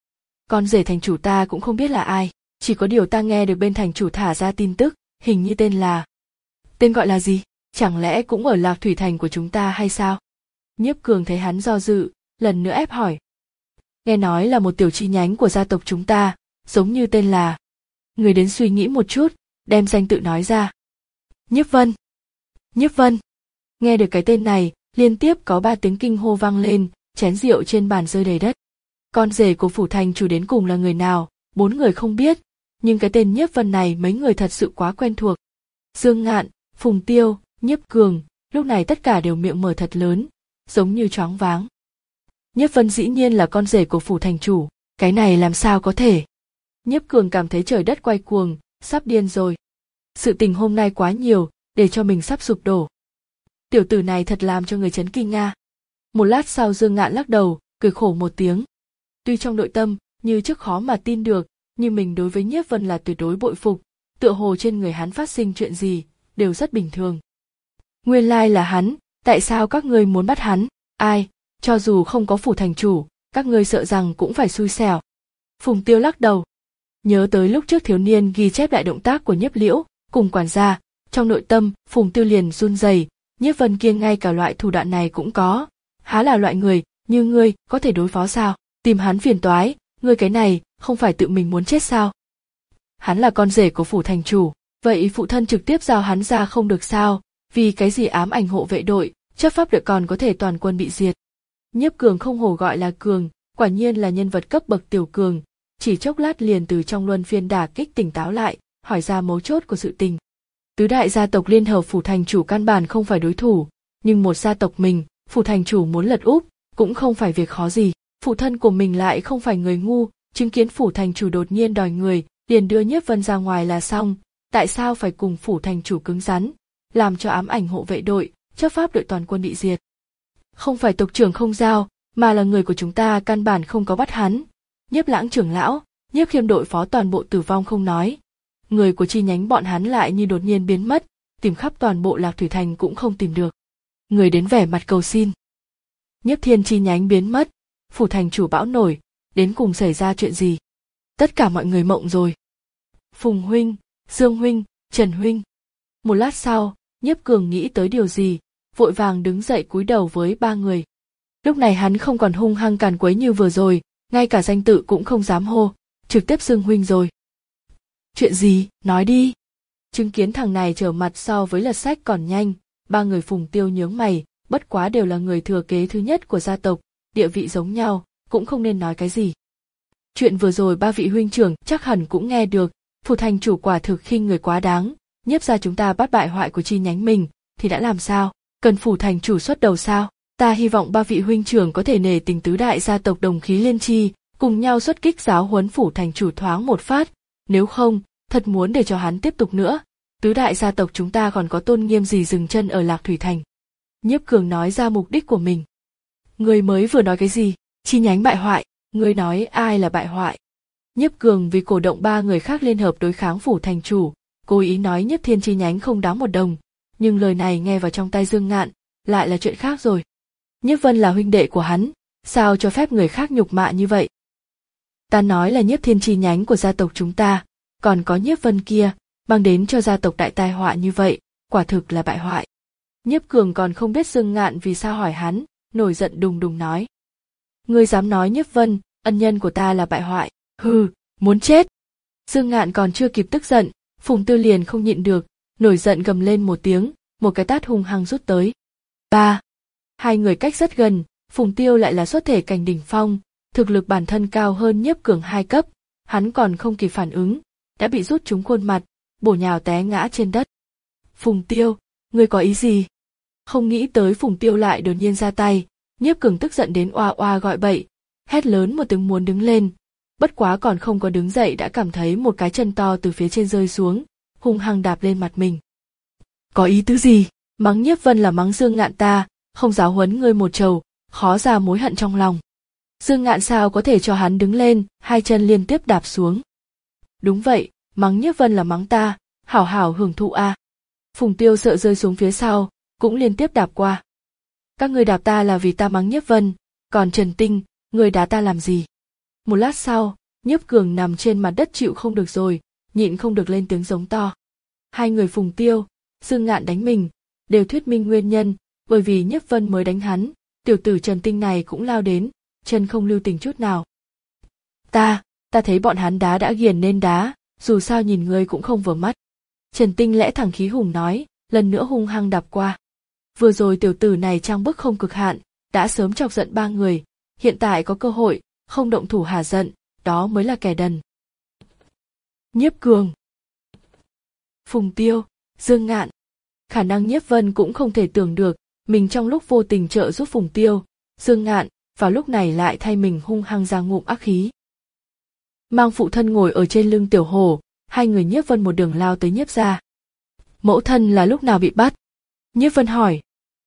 Con rể thành chủ ta cũng không biết là ai, chỉ có điều ta nghe được bên thành chủ thả ra tin tức, hình như tên là... Tên gọi là gì? Chẳng lẽ cũng ở Lạc Thủy Thành của chúng ta hay sao? Nhiếp Cường thấy hắn do dự, lần nữa ép hỏi. Nghe nói là một tiểu chi nhánh của gia tộc chúng ta, giống như tên là... Người đến suy nghĩ một chút, đem danh tự nói ra. Nhiếp Vân. Nhiếp Vân. Nghe được cái tên này, liên tiếp có ba tiếng kinh hô vang lên, chén rượu trên bàn rơi đầy đất. Con rể của phủ thành chủ đến cùng là người nào, bốn người không biết, nhưng cái tên Nhiếp Vân này mấy người thật sự quá quen thuộc. Dương Ngạn, Phùng Tiêu, Nhiếp Cường, lúc này tất cả đều miệng mở thật lớn, giống như choáng váng. Nhiếp Vân dĩ nhiên là con rể của phủ thành chủ, cái này làm sao có thể? Nhiếp Cường cảm thấy trời đất quay cuồng, sắp điên rồi. Sự tình hôm nay quá nhiều, để cho mình sắp sụp đổ. Tiểu tử này thật làm cho người chấn kinh nga. Một lát sau Dương Ngạn lắc đầu, cười khổ một tiếng. Tuy trong nội tâm, như trước khó mà tin được, nhưng mình đối với Nhiếp Vân là tuyệt đối bội phục, tựa hồ trên người hắn phát sinh chuyện gì, đều rất bình thường. Nguyên lai là hắn, tại sao các ngươi muốn bắt hắn? Ai, cho dù không có phủ thành chủ, các ngươi sợ rằng cũng phải xui xẻo. Phùng Tiêu lắc đầu. Nhớ tới lúc trước thiếu niên ghi chép lại động tác của Nhiếp Liễu, cùng quản gia, trong nội tâm, Phùng Tiêu liền run rẩy. Nhiếp Vân kia ngay cả loại thủ đoạn này cũng có, há là loại người như ngươi có thể đối phó sao? Tìm hắn phiền toái, ngươi cái này không phải tự mình muốn chết sao? Hắn là con rể của phủ thành chủ, vậy phụ thân trực tiếp giao hắn ra không được sao? Vì cái gì ám ảnh hộ vệ đội, chấp pháp đội còn có thể toàn quân bị diệt? Nhiếp Cường không hổ gọi là cường, quả nhiên là nhân vật cấp bậc tiểu cường, chỉ chốc lát liền từ trong luân phiên đả kích tỉnh táo lại, hỏi ra mấu chốt của sự tình. Tứ đại gia tộc liên hợp phủ thành chủ căn bản không phải đối thủ, nhưng một gia tộc mình, phủ thành chủ muốn lật úp, cũng không phải việc khó gì. Phụ thân của mình lại không phải người ngu, chứng kiến phủ thành chủ đột nhiên đòi người, liền đưa Nhiếp Vân ra ngoài là xong, tại sao phải cùng phủ thành chủ cứng rắn, làm cho ám ảnh hộ vệ đội, chấp pháp đội toàn quân bị diệt. Không phải tộc trưởng không giao, mà là người của chúng ta căn bản không có bắt hắn. Nhiếp Lãng trưởng lão, Nhiếp Khiêm đội phó toàn bộ tử vong không nói. Người của chi nhánh bọn hắn lại như đột nhiên biến mất, tìm khắp toàn bộ Lạc Thủy Thành cũng không tìm được. Người đến vẻ mặt cầu xin. Nhiếp Thiên chi nhánh biến mất, phủ thành chủ bão nổi, đến cùng xảy ra chuyện gì? Tất cả mọi người mộng rồi. Phùng huynh, Dương huynh, Trần huynh. Một lát sau, Nhiếp Cường nghĩ tới điều gì, vội vàng đứng dậy cúi đầu với ba người. Lúc này hắn không còn hung hăng càn quấy như vừa rồi, ngay cả danh tự cũng không dám hô, trực tiếp xưng huynh rồi. Chuyện gì, nói đi. Chứng kiến thằng này trở mặt so với lật sách còn nhanh, ba người Phùng Tiêu nhướng mày, bất quá đều là người thừa kế thứ nhất của gia tộc, địa vị giống nhau, cũng không nên nói cái gì. Chuyện vừa rồi ba vị huynh trưởng chắc hẳn cũng nghe được, phủ thành chủ quả thực khinh người quá đáng, Nhiếp gia chúng ta bắt bại hoại của chi nhánh mình, thì đã làm sao, cần phủ thành chủ xuất đầu sao? Ta hy vọng ba vị huynh trưởng có thể nể tình tứ đại gia tộc đồng khí liên chi, cùng nhau xuất kích giáo huấn phủ thành chủ thoáng một phát, nếu không, thật muốn để cho hắn tiếp tục nữa, tứ đại gia tộc chúng ta còn có tôn nghiêm gì dừng chân ở Lạc Thủy Thành. Nhiếp Cường nói ra mục đích của mình. Người mới vừa nói cái gì? Chi nhánh bại hoại, người nói ai là bại hoại? Nhiếp Cường vì cổ động ba người khác liên hợp đối kháng phủ thành chủ, cố ý nói Nhiếp Thiên chi nhánh không đáng một đồng, nhưng lời này nghe vào trong tai Dương Ngạn, lại là chuyện khác rồi. Nhiếp Vân là huynh đệ của hắn, sao cho phép người khác nhục mạ như vậy? Ta nói là Nhiếp Thiên chi nhánh của gia tộc chúng ta, còn có Nhiếp Vân kia, mang đến cho gia tộc đại tai họa như vậy, quả thực là bại hoại. Nhiếp Cường còn không biết Dương Ngạn vì sao hỏi hắn, nổi giận đùng đùng nói. Ngươi dám nói Nhiếp Vân, ân nhân của ta là bại hoại, hừ, muốn chết. Dương Ngạn còn chưa kịp tức giận, Phùng Tiêu liền không nhịn được, nổi giận gầm lên một tiếng, một cái tát hung hăng rút tới. Ba, hai người cách rất gần, Phùng Tiêu lại là xuất thể cảnh đỉnh phong, thực lực bản thân cao hơn Nhiếp Cường hai cấp, hắn còn không kịp phản ứng, đã bị rút trúng khuôn mặt, bổ nhào té ngã trên đất. Phùng Tiêu, ngươi có ý gì? Không nghĩ tới Phùng Tiêu lại đột nhiên ra tay, Nhiếp Cường tức giận đến oa oa gọi bậy, hét lớn một tiếng muốn đứng lên, bất quá còn không có đứng dậy đã cảm thấy một cái chân to từ phía trên rơi xuống, hung hăng đạp lên mặt mình. Có ý tứ gì? Mắng Nhiếp Vân là mắng Dương Ngạn ta, không giáo huấn ngươi một trầu, khó ra mối hận trong lòng. Dương Ngạn sao có thể cho hắn đứng lên, hai chân liên tiếp đạp xuống. Đúng vậy, mắng Nhiếp Vân là mắng ta, hảo hảo hưởng thụ a. À. Phùng Tiêu sợ rơi xuống phía sau, cũng liên tiếp đạp qua. Các ngươi đạp ta là vì ta mắng Nhiếp Vân, còn Trần Tinh, ngươi đá ta làm gì? Một lát sau, Nhiếp Cường nằm trên mặt đất chịu không được rồi, nhịn không được lên tiếng giống to. Hai người Phùng Tiêu, Dương Ngạn đánh mình, đều thuyết minh nguyên nhân, bởi vì Nhiếp Vân mới đánh hắn, tiểu tử Trần Tinh này cũng lao đến, chân không lưu tình chút nào. Ta, ta thấy bọn hắn đá đã ghiền nên đá, dù sao nhìn ngươi cũng không vừa mắt. Trần Tinh lẽ thẳng khí hùng nói, lần nữa hung hăng đạp qua. Vừa rồi tiểu tử này trang bức không cực hạn, đã sớm chọc giận ba người, hiện tại có cơ hội, không động thủ hả giận, đó mới là kẻ đần. Nhiếp Cường, Phùng Tiêu, Dương Ngạn. Khả năng Nhiếp Vân cũng không thể tưởng được, mình trong lúc vô tình trợ giúp Phùng Tiêu, Dương Ngạn, vào lúc này lại thay mình hung hăng ra ngụm ác khí. Mang phụ thân ngồi ở trên lưng tiểu hổ, hai người Nhiếp Vân một đường lao tới Nhiếp gia. Mẫu thân là lúc nào bị bắt? Nhiếp Vân hỏi.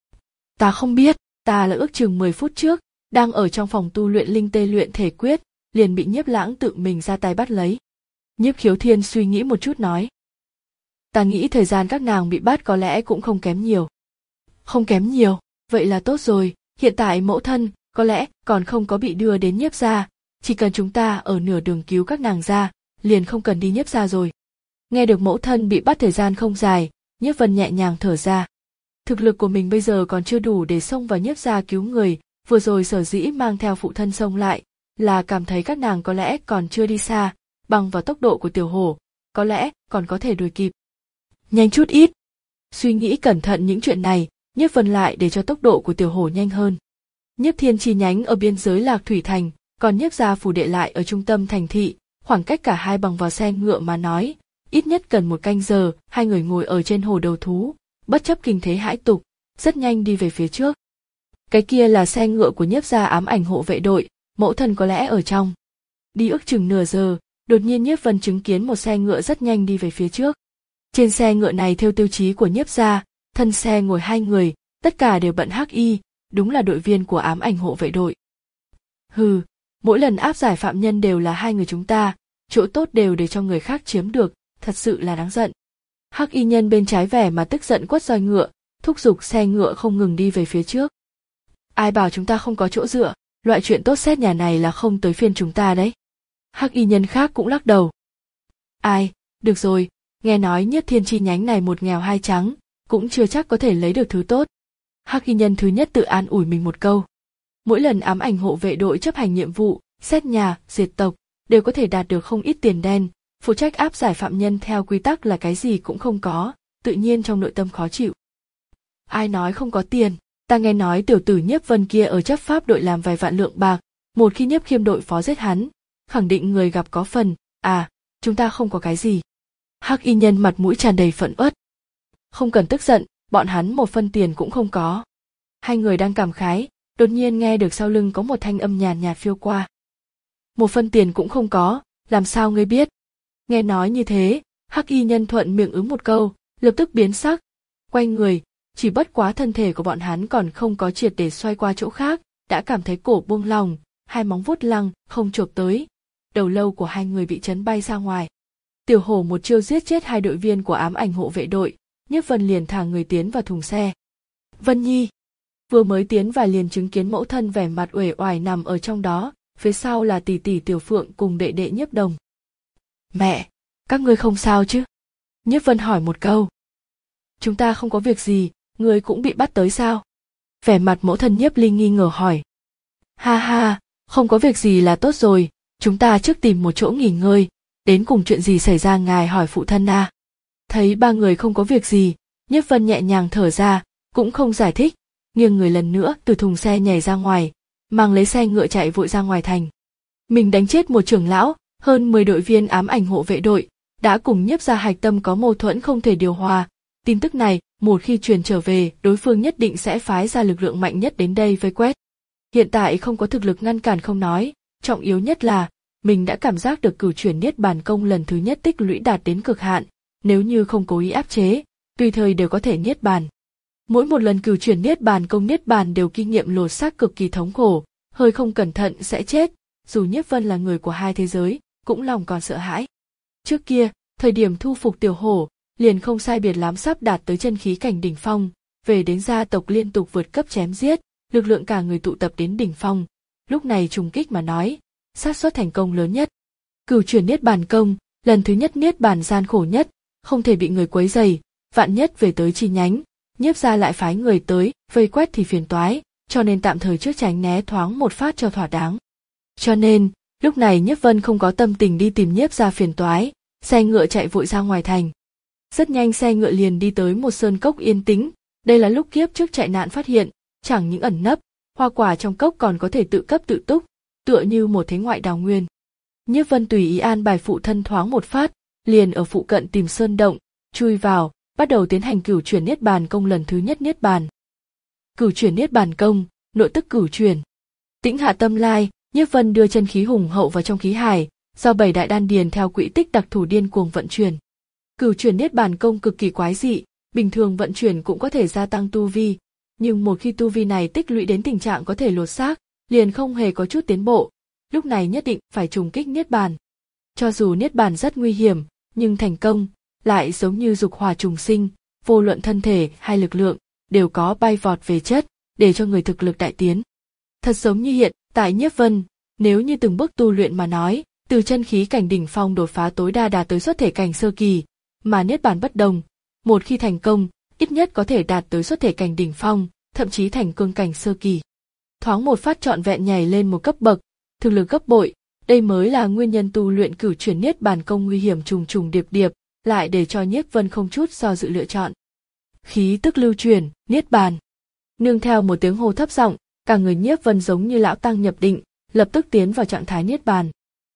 Ta không biết, ta là ước chừng mười phút trước, đang ở trong phòng tu luyện linh tê luyện thể quyết, liền bị Nhiếp Lãng tự mình ra tay bắt lấy. Nhiếp Khiếu Thiên suy nghĩ một chút nói. Ta nghĩ thời gian các nàng bị bắt có lẽ cũng không kém nhiều. Không kém nhiều, vậy là tốt rồi, hiện tại mẫu thân, có lẽ còn không có bị đưa đến Nhiếp gia, chỉ cần chúng ta ở nửa đường cứu các nàng ra, liền không cần đi Nhiếp gia rồi. Nghe được mẫu thân bị bắt thời gian không dài, Nhiếp Vân nhẹ nhàng thở ra. Thực lực của mình bây giờ còn chưa đủ để xông vào Nhiếp gia cứu người, vừa rồi sở dĩ mang theo phụ thân xông lại, là cảm thấy các nàng có lẽ còn chưa đi xa, bằng vào tốc độ của tiểu hổ, có lẽ còn có thể đuổi kịp. Nhanh chút ít. Suy nghĩ cẩn thận những chuyện này, Nhiếp Vân lại để cho tốc độ của tiểu hổ nhanh hơn. Nhiếp Thiên chi nhánh ở biên giới Lạc Thủy Thành, còn Nhiếp gia phủ đệ lại ở trung tâm thành thị, khoảng cách cả hai bằng vào xe ngựa mà nói, ít nhất cần một canh giờ, hai người ngồi ở trên hồ đầu thú, bất chấp kinh thế hãi tục, rất nhanh đi về phía trước. Cái kia là xe ngựa của Nhiếp gia ám ảnh hộ vệ đội, mẫu thân có lẽ ở trong. Đi ước chừng nửa giờ, đột nhiên Nhiếp Vân chứng kiến một xe ngựa rất nhanh đi về phía trước. Trên xe ngựa này theo tiêu chí của Nhiếp gia, thân xe ngồi hai người, tất cả đều bận hắc y, đúng là đội viên của ám ảnh hộ vệ đội. Hừ, mỗi lần áp giải phạm nhân đều là hai người chúng ta, chỗ tốt đều để cho người khác chiếm được, thật sự là đáng giận. Hắc y nhân bên trái vẻ mà tức giận quất roi ngựa, thúc giục xe ngựa không ngừng đi về phía trước. Ai bảo chúng ta không có chỗ dựa, loại chuyện tốt xét nhà này là không tới phiên chúng ta đấy. Hắc y nhân khác cũng lắc đầu. Ai, được rồi, nghe nói Nhiếp Thiên chi nhánh này một nghèo hai trắng, cũng chưa chắc có thể lấy được thứ tốt. Hắc y nhân thứ nhất tự an ủi mình một câu. Mỗi lần ám ảnh hộ vệ đội chấp hành nhiệm vụ, xét nhà, diệt tộc, đều có thể đạt được không ít tiền đen, phụ trách áp giải phạm nhân theo quy tắc là cái gì cũng không có, tự nhiên trong nội tâm khó chịu. Ai nói không có tiền, ta nghe nói tiểu tử Nhiếp Vân kia ở chấp pháp đội làm vài vạn lượng bạc, một khi Nhiếp Khiêm đội phó giết hắn, khẳng định người gặp có phần, à, chúng ta không có cái gì. Hắc y nhân mặt mũi tràn đầy phẫn uất. Không cần tức giận, bọn hắn một phân tiền cũng không có. Hai người đang cảm khái, đột nhiên nghe được sau lưng có một thanh âm nhàn nhạt phiêu qua. Một phân tiền cũng không có, làm sao ngươi biết? Nghe nói như thế, Hắc y nhân thuận miệng ứng một câu, lập tức biến sắc, quay người, chỉ bất quá thân thể của bọn hắn còn không có triệt để xoay qua chỗ khác, đã cảm thấy cổ buông lỏng, hai móng vuốt lăng không chộp tới, đầu lâu của hai người bị chấn bay ra ngoài. Tiểu hổ một chiêu giết chết hai đội viên của ám ảnh hộ vệ đội, Nhiếp Vân liền thả người tiến vào thùng xe. Vân Nhi, Vừa mới tiến vào liền chứng kiến mẫu thân vẻ mặt uể oải nằm ở trong đó, phía sau là tỷ tỷ Tiểu Phượng cùng đệ đệ Nhiếp Đồng. Mẹ, các ngươi không sao chứ? Nhiếp Vân hỏi một câu. Chúng ta không có việc gì, ngươi cũng bị bắt tới sao? Vẻ mặt mẫu thân Nhiếp Linh nghi ngờ hỏi. Ha ha, không có việc gì là tốt rồi, chúng ta trước tìm một chỗ nghỉ ngơi, đến cùng chuyện gì xảy ra ngài hỏi phụ thân à? Thấy ba người không có việc gì, Nhiếp Vân nhẹ nhàng thở ra, cũng không giải thích, nghiêng người lần nữa từ thùng xe nhảy ra ngoài, mang lấy xe ngựa chạy vội ra ngoài thành. Mình đánh chết một trưởng lão, hơn mười đội viên ám ảnh hộ vệ đội, đã cùng Nhiếp gia hạch tâm có mâu thuẫn không thể điều hòa. Tin tức này, một khi truyền trở về, đối phương nhất định sẽ phái ra lực lượng mạnh nhất đến đây vây quét. Hiện tại không có thực lực ngăn cản không nói, trọng yếu nhất là, mình đã cảm giác được cửu chuyển niết bàn công lần thứ nhất tích lũy đạt đến cực hạn, nếu như không cố ý áp chế, tùy thời đều có thể niết bàn. Mỗi một lần cửu chuyển niết bàn công niết bàn đều kinh nghiệm lột xác cực kỳ thống khổ, hơi không cẩn thận sẽ chết, dù Nhiếp Vân là người của hai thế giới, cũng lòng còn sợ hãi. Trước kia, thời điểm thu phục tiểu hổ, liền không sai biệt lắm sắp đạt tới chân khí cảnh đỉnh phong, về đến gia tộc liên tục vượt cấp chém giết, lực lượng cả người tụ tập đến đỉnh phong, lúc này trùng kích mà nói, xác suất thành công lớn nhất. Cửu chuyển niết bàn công, lần thứ nhất niết bàn gian khổ nhất, không thể bị người quấy rầy, vạn nhất về tới chi nhánh, Nhiếp gia lại phái người tới, vây quét thì phiền toái, cho nên tạm thời trước tránh né thoáng một phát cho thỏa đáng. Cho nên, lúc này Nhiếp Vân không có tâm tình đi tìm Nhiếp gia phiền toái, xe ngựa chạy vội ra ngoài thành. Rất nhanh xe ngựa liền đi tới một sơn cốc yên tĩnh, đây là lúc kiếp trước chạy nạn phát hiện, chẳng những ẩn nấp, hoa quả trong cốc còn có thể tự cấp tự túc, tựa như một thế ngoại đào nguyên. Nhiếp Vân tùy ý an bài phụ thân thoáng một phát, liền ở phụ cận tìm sơn động, chui vào, bắt đầu tiến hành cửu chuyển niết bàn công lần thứ nhất niết bàn. Cửu chuyển niết bàn công, nội tức cửu chuyển. Tĩnh hạ tâm lai, Nhiếp Vân đưa chân khí hùng hậu vào trong khí hải, do bảy đại đan điền theo quỹ tích đặc thủ điên cuồng vận chuyển. Cửu chuyển niết bàn công cực kỳ quái dị, bình thường vận chuyển cũng có thể gia tăng tu vi, nhưng một khi tu vi này tích lũy đến tình trạng có thể lột xác, liền không hề có chút tiến bộ, lúc này nhất định phải trùng kích niết bàn. Cho dù niết bàn rất nguy hiểm, nhưng thành công, lại giống như dục hỏa trùng sinh, vô luận thân thể hay lực lượng, đều có bay vọt về chất, để cho người thực lực đại tiến. Thật giống như hiện tại Nhiếp Vân, nếu như từng bước tu luyện mà nói, từ chân khí cảnh đỉnh phong đột phá tối đa đạt tới xuất thể cảnh sơ kỳ, mà niết bàn bất đồng, một khi thành công, ít nhất có thể đạt tới xuất thể cảnh đỉnh phong, thậm chí thành cương cảnh sơ kỳ. Thoáng một phát trọn vẹn nhảy lên một cấp bậc, thực lực gấp bội, đây mới là nguyên nhân tu luyện cửu chuyển niết bàn công nguy hiểm trùng trùng điệp điệp, lại để cho Nhiếp Vân không chút do dự lựa chọn. Khí tức lưu chuyển, niết bàn. Nương theo một tiếng hô thấp giọng, cả người Nhiếp Vân giống như lão tăng nhập định, lập tức tiến vào trạng thái niết bàn.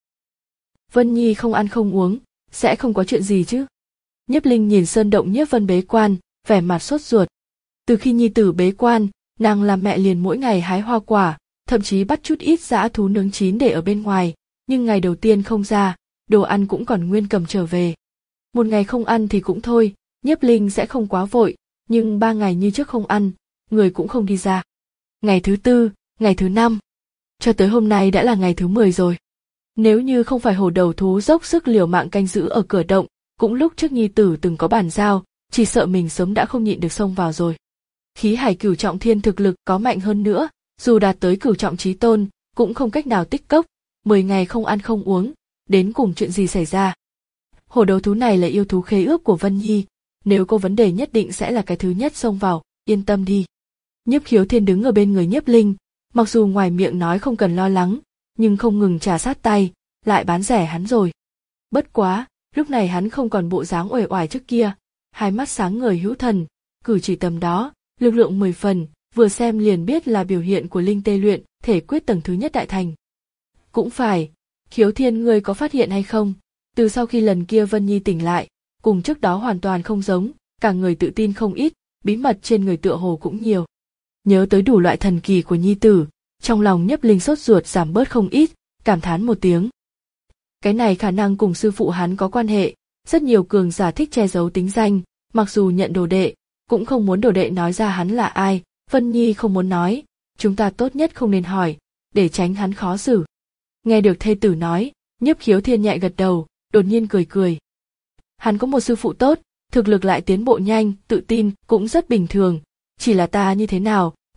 Vân Nhi không ăn không uống, sẽ không có chuyện gì chứ? Nhiếp Linh nhìn sơn động Nhiếp Vân bế quan, vẻ mặt sốt ruột. Từ khi nhi tử bế quan, nàng làm mẹ liền mỗi ngày hái hoa quả, thậm chí bắt chút ít dã thú nướng chín để ở bên ngoài, nhưng ngày đầu tiên không ra, đồ ăn cũng còn nguyên cầm trở về. Một ngày không ăn thì cũng thôi, Nhiếp Linh sẽ không quá vội, nhưng ba ngày như trước không ăn, người cũng không đi ra. Ngày thứ tư, ngày thứ năm, cho tới hôm nay đã là ngày thứ mười rồi. Nếu như không phải hổ đầu thú dốc sức liều mạng canh giữ ở cửa động, cũng lúc trước nhi tử từng có bàn giao, chỉ sợ mình sớm đã không nhịn được xông vào rồi. Khí hải cửu trọng thiên thực lực có mạnh hơn nữa, dù đạt tới cửu trọng chí tôn, cũng không cách nào tích cốc, mười ngày không ăn không uống, đến cùng chuyện gì xảy ra. Hổ đầu thú này là yêu thú khế ước của Vân Nhi, nếu có vấn đề nhất định sẽ là cái thứ nhất xông vào, yên tâm đi. Nhiếp Khiếu Thiên đứng ở bên người Nhiếp Linh, mặc dù ngoài miệng nói không cần lo lắng, nhưng không ngừng trà sát tay, lại bán rẻ hắn rồi. Bất quá, lúc này hắn không còn bộ dáng uể oải trước kia, hai mắt sáng ngời hữu thần, cử chỉ tầm đó, lực lượng mười phần, vừa xem liền biết là biểu hiện của linh tê luyện, thể quyết tầng thứ nhất đại thành. Cũng phải, Khiếu Thiên ngươi có phát hiện hay không, từ sau khi lần kia Vân Nhi tỉnh lại, cùng trước đó hoàn toàn không giống, cả người tự tin không ít, bí mật trên người tựa hồ cũng nhiều. Nhớ tới đủ loại thần kỳ của nhi tử, trong lòng Nhiếp Linh sốt ruột giảm bớt không ít, cảm thán một tiếng. Cái này khả năng cùng sư phụ hắn có quan hệ, rất nhiều cường giả thích che giấu tính danh, mặc dù nhận đồ đệ, cũng không muốn đồ đệ nói ra hắn là ai, Vân Nhi không muốn nói, chúng ta tốt nhất không nên hỏi, để tránh hắn khó xử. Nghe được thê tử nói, Nhiếp Khiếu Thiên nhẹ gật đầu, đột nhiên cười cười. Hắn có một sư phụ tốt, thực lực lại tiến bộ nhanh, tự tin, cũng rất bình thường, chỉ là ta như thế nào,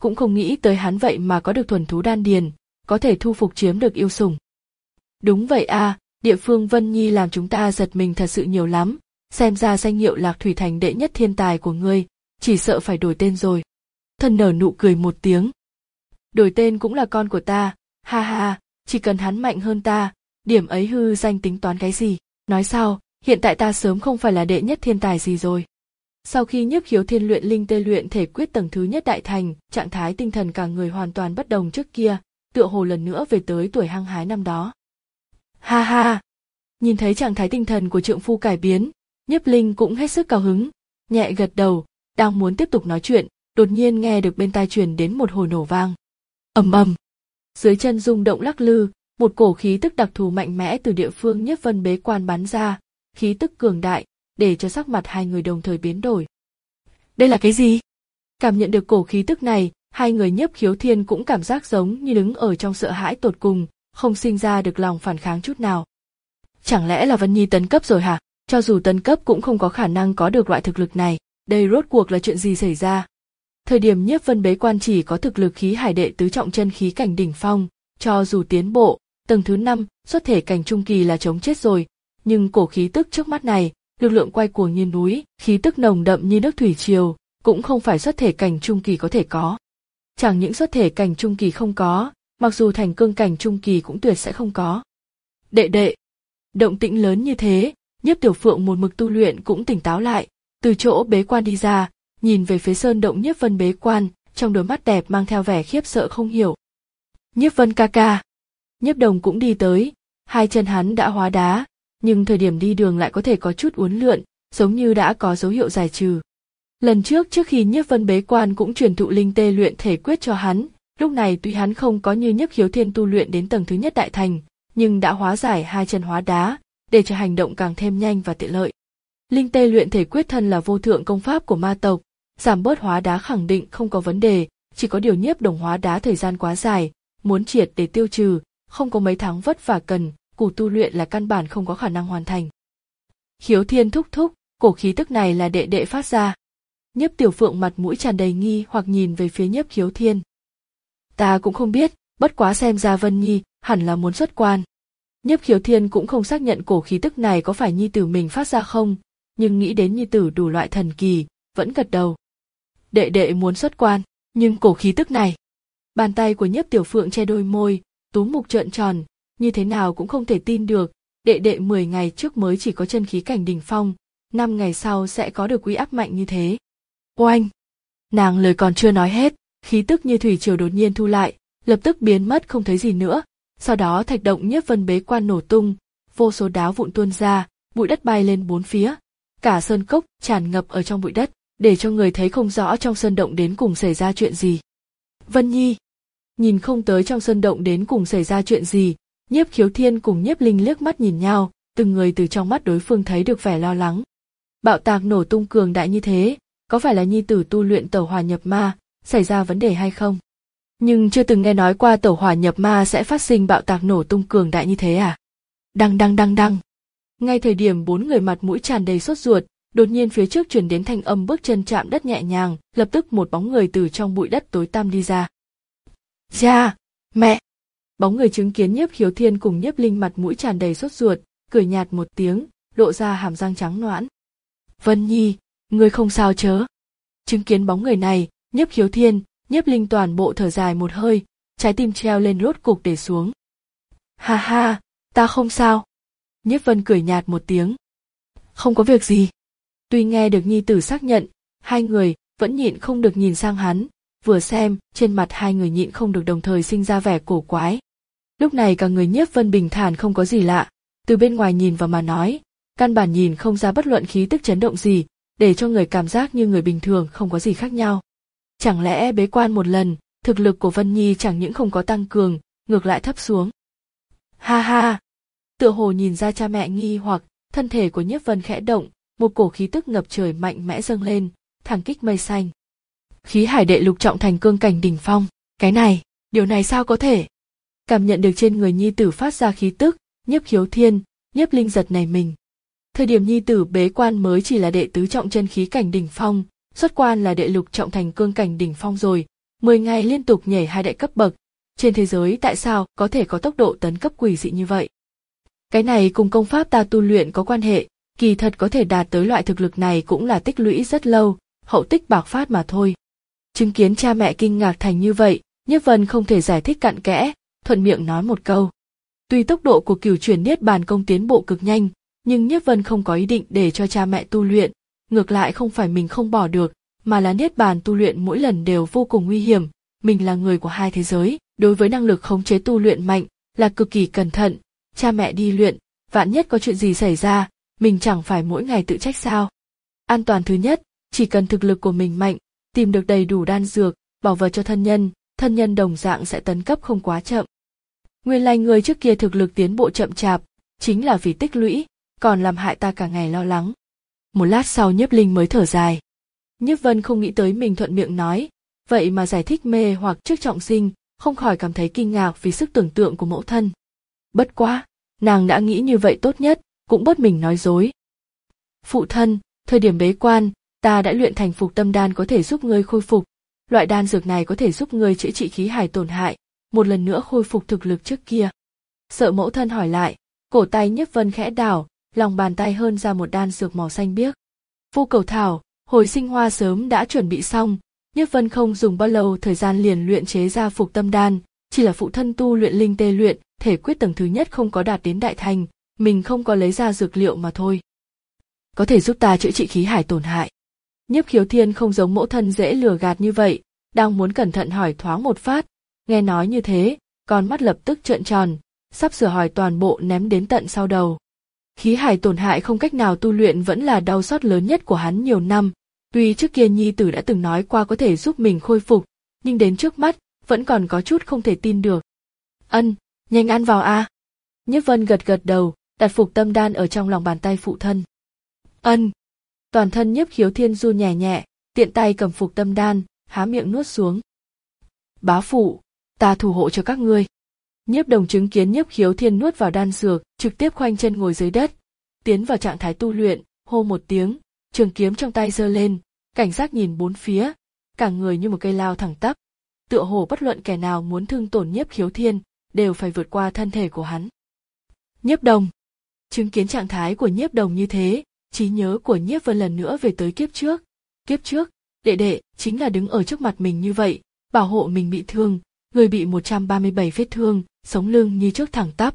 cũng không nghĩ tới hắn vậy mà có được thuần thú đan điền, có thể thu phục chiếm được yêu sủng. Đúng vậy a, địa phương Vân Nhi làm chúng ta giật mình thật sự nhiều lắm, xem ra danh hiệu Lạc Thủy Thành đệ nhất thiên tài của ngươi, chỉ sợ phải đổi tên rồi. Thần nở nụ cười một tiếng. Đổi tên cũng là con của ta, ha ha, chỉ cần hắn mạnh hơn ta, điểm ấy hư danh tính toán cái gì, nói sao, hiện tại ta sớm không phải là đệ nhất thiên tài gì rồi. Sau khi Nhiếp Khiếu Thiên luyện linh tê luyện thể quyết tầng thứ nhất đại thành, trạng thái tinh thần cả người hoàn toàn bất đồng trước kia, tựa hồ lần nữa về tới tuổi hăng hái năm đó. Ha ha, nhìn thấy trạng thái tinh thần của trượng phu cải biến, Nhiếp Linh cũng hết sức cao hứng, nhẹ gật đầu, đang muốn tiếp tục nói chuyện, đột nhiên nghe được bên tai truyền đến một hồi nổ vang. Ầm ầm, dưới chân rung động lắc lư, một cổ khí tức đặc thù mạnh mẽ từ địa phương Nhiếp Vân bế quan bắn ra, khí tức cường đại, để cho sắc mặt hai người đồng thời biến đổi. Đây là cái gì? Cảm nhận được cổ khí tức này, hai người Nhiếp Khiếu Thiên cũng cảm giác giống như đứng ở trong sợ hãi tột cùng, không sinh ra được lòng phản kháng chút nào. Chẳng lẽ là Vân Nhi tấn cấp rồi hả? Cho dù tấn cấp cũng không có khả năng có được loại thực lực này, đây rốt cuộc là chuyện gì xảy ra? Thời điểm Nhiếp Vân bế quan chỉ có thực lực khí hải đệ tứ trọng chân khí cảnh đỉnh phong, cho dù tiến bộ, tầng thứ năm, xuất thể cảnh trung kỳ là chống chết rồi, nhưng cổ khí tức trước mắt này, lực lượng quay cuồng như núi, khí tức nồng đậm như nước thủy triều, cũng không phải xuất thể cảnh trung kỳ có thể có. Chẳng những xuất thể cảnh trung kỳ không có, mặc dù thành cương cảnh trung kỳ cũng tuyệt sẽ không có. Đệ đệ, động tĩnh lớn như thế, Nhiếp Tiểu Phượng một mực tu luyện cũng tỉnh táo lại, từ chỗ bế quan đi ra, nhìn về phía sơn động Nhiếp Vân bế quan, trong đôi mắt đẹp mang theo vẻ khiếp sợ không hiểu. Nhiếp Vân ca ca. Nhiếp Đồng cũng đi tới, hai chân hắn đã hóa đá, nhưng thời điểm đi đường lại có thể có chút uốn lượn, giống như đã có dấu hiệu giải trừ. Lần trước trước khi Nhiếp Vân bế quan cũng truyền thụ linh tê luyện thể quyết cho hắn, lúc này tuy hắn không có như Nhiếp Khiếu Thiên tu luyện đến tầng thứ nhất đại thành, nhưng đã hóa giải hai chân hóa đá, để cho hành động càng thêm nhanh và tiện lợi. Linh tê luyện thể quyết thân là vô thượng công pháp của ma tộc, giảm bớt hóa đá khẳng định không có vấn đề, chỉ có điều Nhiếp Đồng hóa đá thời gian quá dài, muốn triệt để tiêu trừ, không có mấy tháng vất vả cần, củ tu luyện là căn bản không có khả năng hoàn thành. Khiếu Thiên thúc thúc, cổ khí tức này là đệ đệ phát ra. Nhiếp Tiểu Phượng mặt mũi tràn đầy nghi hoặc nhìn về phía Nhiếp Khiếu Thiên. Ta cũng không biết, bất quá xem ra Vân Nhi hẳn là muốn xuất quan. Nhiếp Khiếu Thiên cũng không xác nhận cổ khí tức này có phải nhi tử mình phát ra không, nhưng nghĩ đến nhi tử đủ loại thần kỳ, vẫn gật đầu. Đệ đệ muốn xuất quan, nhưng cổ khí tức này. Bàn tay của Nhiếp Tiểu Phượng che đôi môi, tú mục trợn tròn, như thế nào cũng không thể tin được, đệ đệ mười ngày trước mới chỉ có chân khí cảnh đỉnh phong, năm ngày sau sẽ có được uy áp mạnh như thế. Oanh! Nàng lời còn chưa nói hết, khí tức như thủy triều đột nhiên thu lại, lập tức biến mất không thấy gì nữa. Sau đó thạch động Nhiếp Vân bế quan nổ tung, vô số đá vụn tuôn ra, bụi đất bay lên bốn phía, cả sơn cốc tràn ngập ở trong bụi đất, để cho người thấy không rõ trong sơn động đến cùng xảy ra chuyện gì. Vân Nhi nhìn không tới trong sơn động đến cùng xảy ra chuyện gì, Nhiếp Khiếu Thiên cùng Nhiếp Linh liếc mắt nhìn nhau, từng người từ trong mắt đối phương thấy được vẻ lo lắng. Bạo tạc nổ tung cường đại như thế, có phải là nhi tử tu luyện tẩu hỏa nhập ma, xảy ra vấn đề hay không? Nhưng chưa từng nghe nói qua tẩu hỏa nhập ma sẽ phát sinh bạo tạc nổ tung cường đại như thế à? Đăng đăng đăng đăng. Ngay thời điểm bốn người mặt mũi tràn đầy sốt ruột, đột nhiên phía trước truyền đến thanh âm bước chân chạm đất nhẹ nhàng, lập tức một bóng người từ trong bụi đất tối tăm đi ra. Cha, mẹ. Bóng người chứng kiến Nhiếp Khiếu Thiên cùng Nhiếp Linh mặt mũi tràn đầy sốt ruột, cười nhạt một tiếng, lộ ra hàm răng trắng nõn. Vân Nhi, ngươi không sao chớ? Chứng kiến bóng người này, Nhiếp Khiếu Thiên, Nhiếp Linh toàn bộ thở dài một hơi, trái tim treo lên rốt cục để xuống. Ha ha, ta không sao. Nhiếp Vân cười nhạt một tiếng. Không có việc gì. Tuy nghe được nhi tử xác nhận, hai người vẫn nhịn không được nhìn sang hắn, vừa xem, trên mặt hai người nhịn không được đồng thời sinh ra vẻ cổ quái. Lúc này cả người Nhiếp Vân bình thản không có gì lạ, từ bên ngoài nhìn vào mà nói, căn bản nhìn không ra bất luận khí tức chấn động gì, để cho người cảm giác như người bình thường không có gì khác nhau. Chẳng lẽ bế quan một lần, thực lực của Vân Nhi chẳng những không có tăng cường, ngược lại thấp xuống. Ha ha! Tựa hồ nhìn ra cha mẹ nghi hoặc, thân thể của Nhiếp Vân khẽ động, một cổ khí tức ngập trời mạnh mẽ dâng lên, thẳng kích mây xanh. Khí hải đệ lục trọng thành cương cảnh đỉnh phong, cái này, điều này sao có thể? Cảm nhận được trên người nhi tử phát ra khí tức, Nhiếp Khiếu Thiên, Nhiếp Linh giật nảy mình. Thời điểm nhi tử bế quan mới chỉ là đệ tứ trọng chân khí cảnh đỉnh phong, xuất quan là đệ lục trọng thành cương cảnh đỉnh phong rồi, mười ngày liên tục nhảy hai đại cấp bậc, trên thế giới tại sao có thể có tốc độ tấn cấp quỷ dị như vậy? Cái này cùng công pháp ta tu luyện có quan hệ, kỳ thật có thể đạt tới loại thực lực này cũng là tích lũy rất lâu, hậu tích bạc phát mà thôi. Chứng kiến cha mẹ kinh ngạc thành như vậy, Nhiếp Vân không thể giải thích cặn kẽ, thuận miệng nói một câu. Tuy tốc độ của cửu chuyển niết bàn công tiến bộ cực nhanh, nhưng Nhiếp Vân không có ý định để cho cha mẹ tu luyện, ngược lại không phải mình không bỏ được, mà là niết bàn tu luyện mỗi lần đều vô cùng nguy hiểm, mình là người của hai thế giới, đối với năng lực khống chế tu luyện mạnh là cực kỳ cẩn thận, cha mẹ đi luyện, vạn nhất có chuyện gì xảy ra, mình chẳng phải mỗi ngày tự trách sao? An toàn thứ nhất, chỉ cần thực lực của mình mạnh, tìm được đầy đủ đan dược, bảo vật cho thân nhân, thân nhân đồng dạng sẽ tấn cấp không quá chậm. Nguyên lai người trước kia thực lực tiến bộ chậm chạp, chính là vì tích lũy, còn làm hại ta cả ngày lo lắng. Một lát sau Nhiếp Linh mới thở dài. Nhiếp Vân không nghĩ tới mình thuận miệng nói, vậy mà giải thích mê hoặc trước trọng sinh, không khỏi cảm thấy kinh ngạc vì sức tưởng tượng của mẫu thân. Bất quá, nàng đã nghĩ như vậy tốt nhất, cũng bớt mình nói dối. Phụ thân, thời điểm bế quan, ta đã luyện thành phục tâm đan có thể giúp ngươi khôi phục. Loại đan dược này có thể giúp ngươi chữa trị khí hải tổn hại, một lần nữa khôi phục thực lực trước kia. Sợ mẫu thân hỏi lại, cổ tay Nhiếp Vân khẽ đảo, lòng bàn tay hơn ra một đan dược màu xanh biếc. Vô cầu thảo, hồi sinh hoa sớm đã chuẩn bị xong, Nhiếp Vân không dùng bao lâu thời gian liền luyện chế ra phục tâm đan, chỉ là phụ thân tu luyện linh tê luyện, thể quyết tầng thứ nhất không có đạt đến đại thành, mình không có lấy ra dược liệu mà thôi. Có thể giúp ta chữa trị khí hải tổn hại. Nhiếp Khiếu Thiên không giống mẫu thân dễ lừa gạt như vậy, đang muốn cẩn thận hỏi thoáng một phát, nghe nói như thế, con mắt lập tức trợn tròn, sắp sửa hỏi toàn bộ ném đến tận sau đầu. Khí hải tổn hại không cách nào tu luyện vẫn là đau xót lớn nhất của hắn nhiều năm, tuy trước kia nhi tử đã từng nói qua có thể giúp mình khôi phục, nhưng đến trước mắt, vẫn còn có chút không thể tin được. Ân, nhanh ăn vào a. Nhiếp Vân gật gật đầu, đặt phục tâm đan ở trong lòng bàn tay phụ thân. Ân. Toàn thân Nhiếp Khiếu Thiên run nhẹ nhẹ, tiện tay cầm phục tâm đan, há miệng nuốt xuống. Bá phụ, ta thủ hộ cho các ngươi. Nhiếp Đồng chứng kiến Nhiếp Khiếu Thiên nuốt vào đan dược, trực tiếp khoanh chân ngồi dưới đất, tiến vào trạng thái tu luyện, hô một tiếng, trường kiếm trong tay giơ lên, cảnh giác nhìn bốn phía, cả người như một cây lao thẳng tắp, tựa hồ bất luận kẻ nào muốn thương tổn Nhiếp Khiếu Thiên, đều phải vượt qua thân thể của hắn. Nhiếp Đồng, chứng kiến trạng thái của Nhiếp Đồng như thế, trí nhớ của Nhiếp Vân lần nữa về tới kiếp trước. Kiếp trước, đệ đệ chính là đứng ở trước mặt mình như vậy, bảo hộ mình bị thương, người bị một trăm ba mươi bảy vết thương, sống lưng như trước thẳng tắp.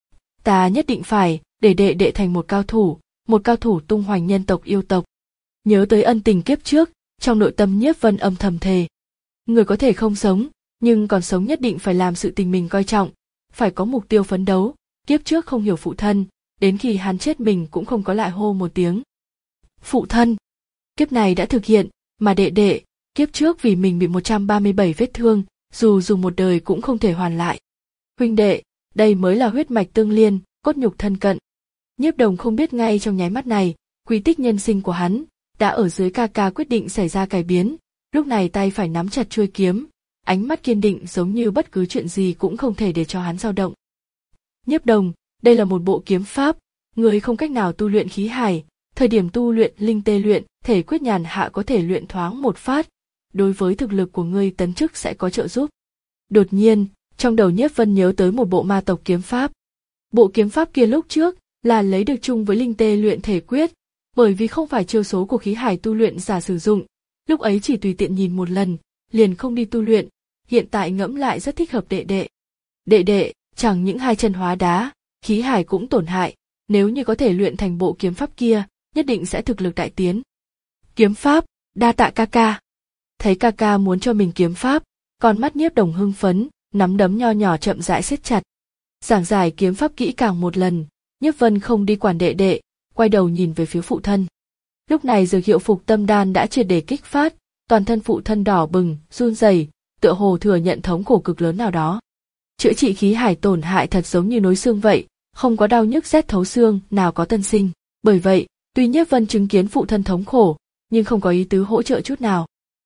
Ta nhất định phải để đệ đệ thành một cao thủ, một cao thủ tung hoành nhân tộc yêu tộc. Nhớ tới ân tình kiếp trước, trong nội tâm Nhiếp Vân âm thầm thề. Người có thể không sống, nhưng còn sống nhất định phải làm sự tình mình coi trọng, phải có mục tiêu phấn đấu. Kiếp trước không hiểu phụ thân, đến khi hắn chết mình cũng không có lại hô một tiếng. Phụ thân, kiếp này đã thực hiện, mà đệ đệ, kiếp trước vì mình bị một trăm ba mươi bảy vết thương, dù dùng một đời cũng không thể hoàn lại. Huynh đệ, đây mới là huyết mạch tương liên, cốt nhục thân cận. Nhiếp Đồng không biết ngay trong nháy mắt này, quy tích nhân sinh của hắn đã ở dưới ca ca quyết định xảy ra cải biến, lúc này tay phải nắm chặt chuôi kiếm, ánh mắt kiên định giống như bất cứ chuyện gì cũng không thể để cho hắn dao động. Nhiếp Đồng, đây là một bộ kiếm pháp, người không cách nào tu luyện khí hải, thời điểm tu luyện linh tê luyện, thể quyết nhàn hạ có thể luyện thoáng một phát, đối với thực lực của ngươi tấn chức sẽ có trợ giúp. Đột nhiên, trong đầu Nhiếp Vân nhớ tới một bộ ma tộc kiếm pháp. Bộ kiếm pháp kia lúc trước là lấy được chung với linh tê luyện thể quyết, bởi vì không phải chiêu số của khí hải tu luyện giả sử dụng, lúc ấy chỉ tùy tiện nhìn một lần, liền không đi tu luyện, hiện tại ngẫm lại rất thích hợp đệ đệ. Đệ đệ, chẳng những hai chân hóa đá, khí hải cũng tổn hại, nếu như có thể luyện thành bộ kiếm pháp kia, nhất định sẽ thực lực đại tiến. Kiếm pháp, đa tạ ca ca. Thấy ca ca muốn cho mình kiếm pháp, con mắt Nhiếp Đồng hưng phấn, nắm đấm nho nhỏ chậm rãi siết chặt. Giảng giải kiếm pháp kỹ càng một lần, Nhiếp Vân không đi quản đệ đệ, quay đầu nhìn về phía phụ thân. Lúc này dược hiệu phục tâm đan đã triệt để kích phát, toàn thân phụ thân đỏ bừng, run rẩy, tựa hồ thừa nhận thống khổ cực lớn nào đó. Chữa trị khí hải tổn hại thật giống như nối xương vậy, không có đau nhức rét thấu xương, nào có tân sinh. Bởi vậy, tuy Nhiếp Vân chứng kiến phụ thân thống khổ, nhưng không có ý tứ hỗ trợ chút nào.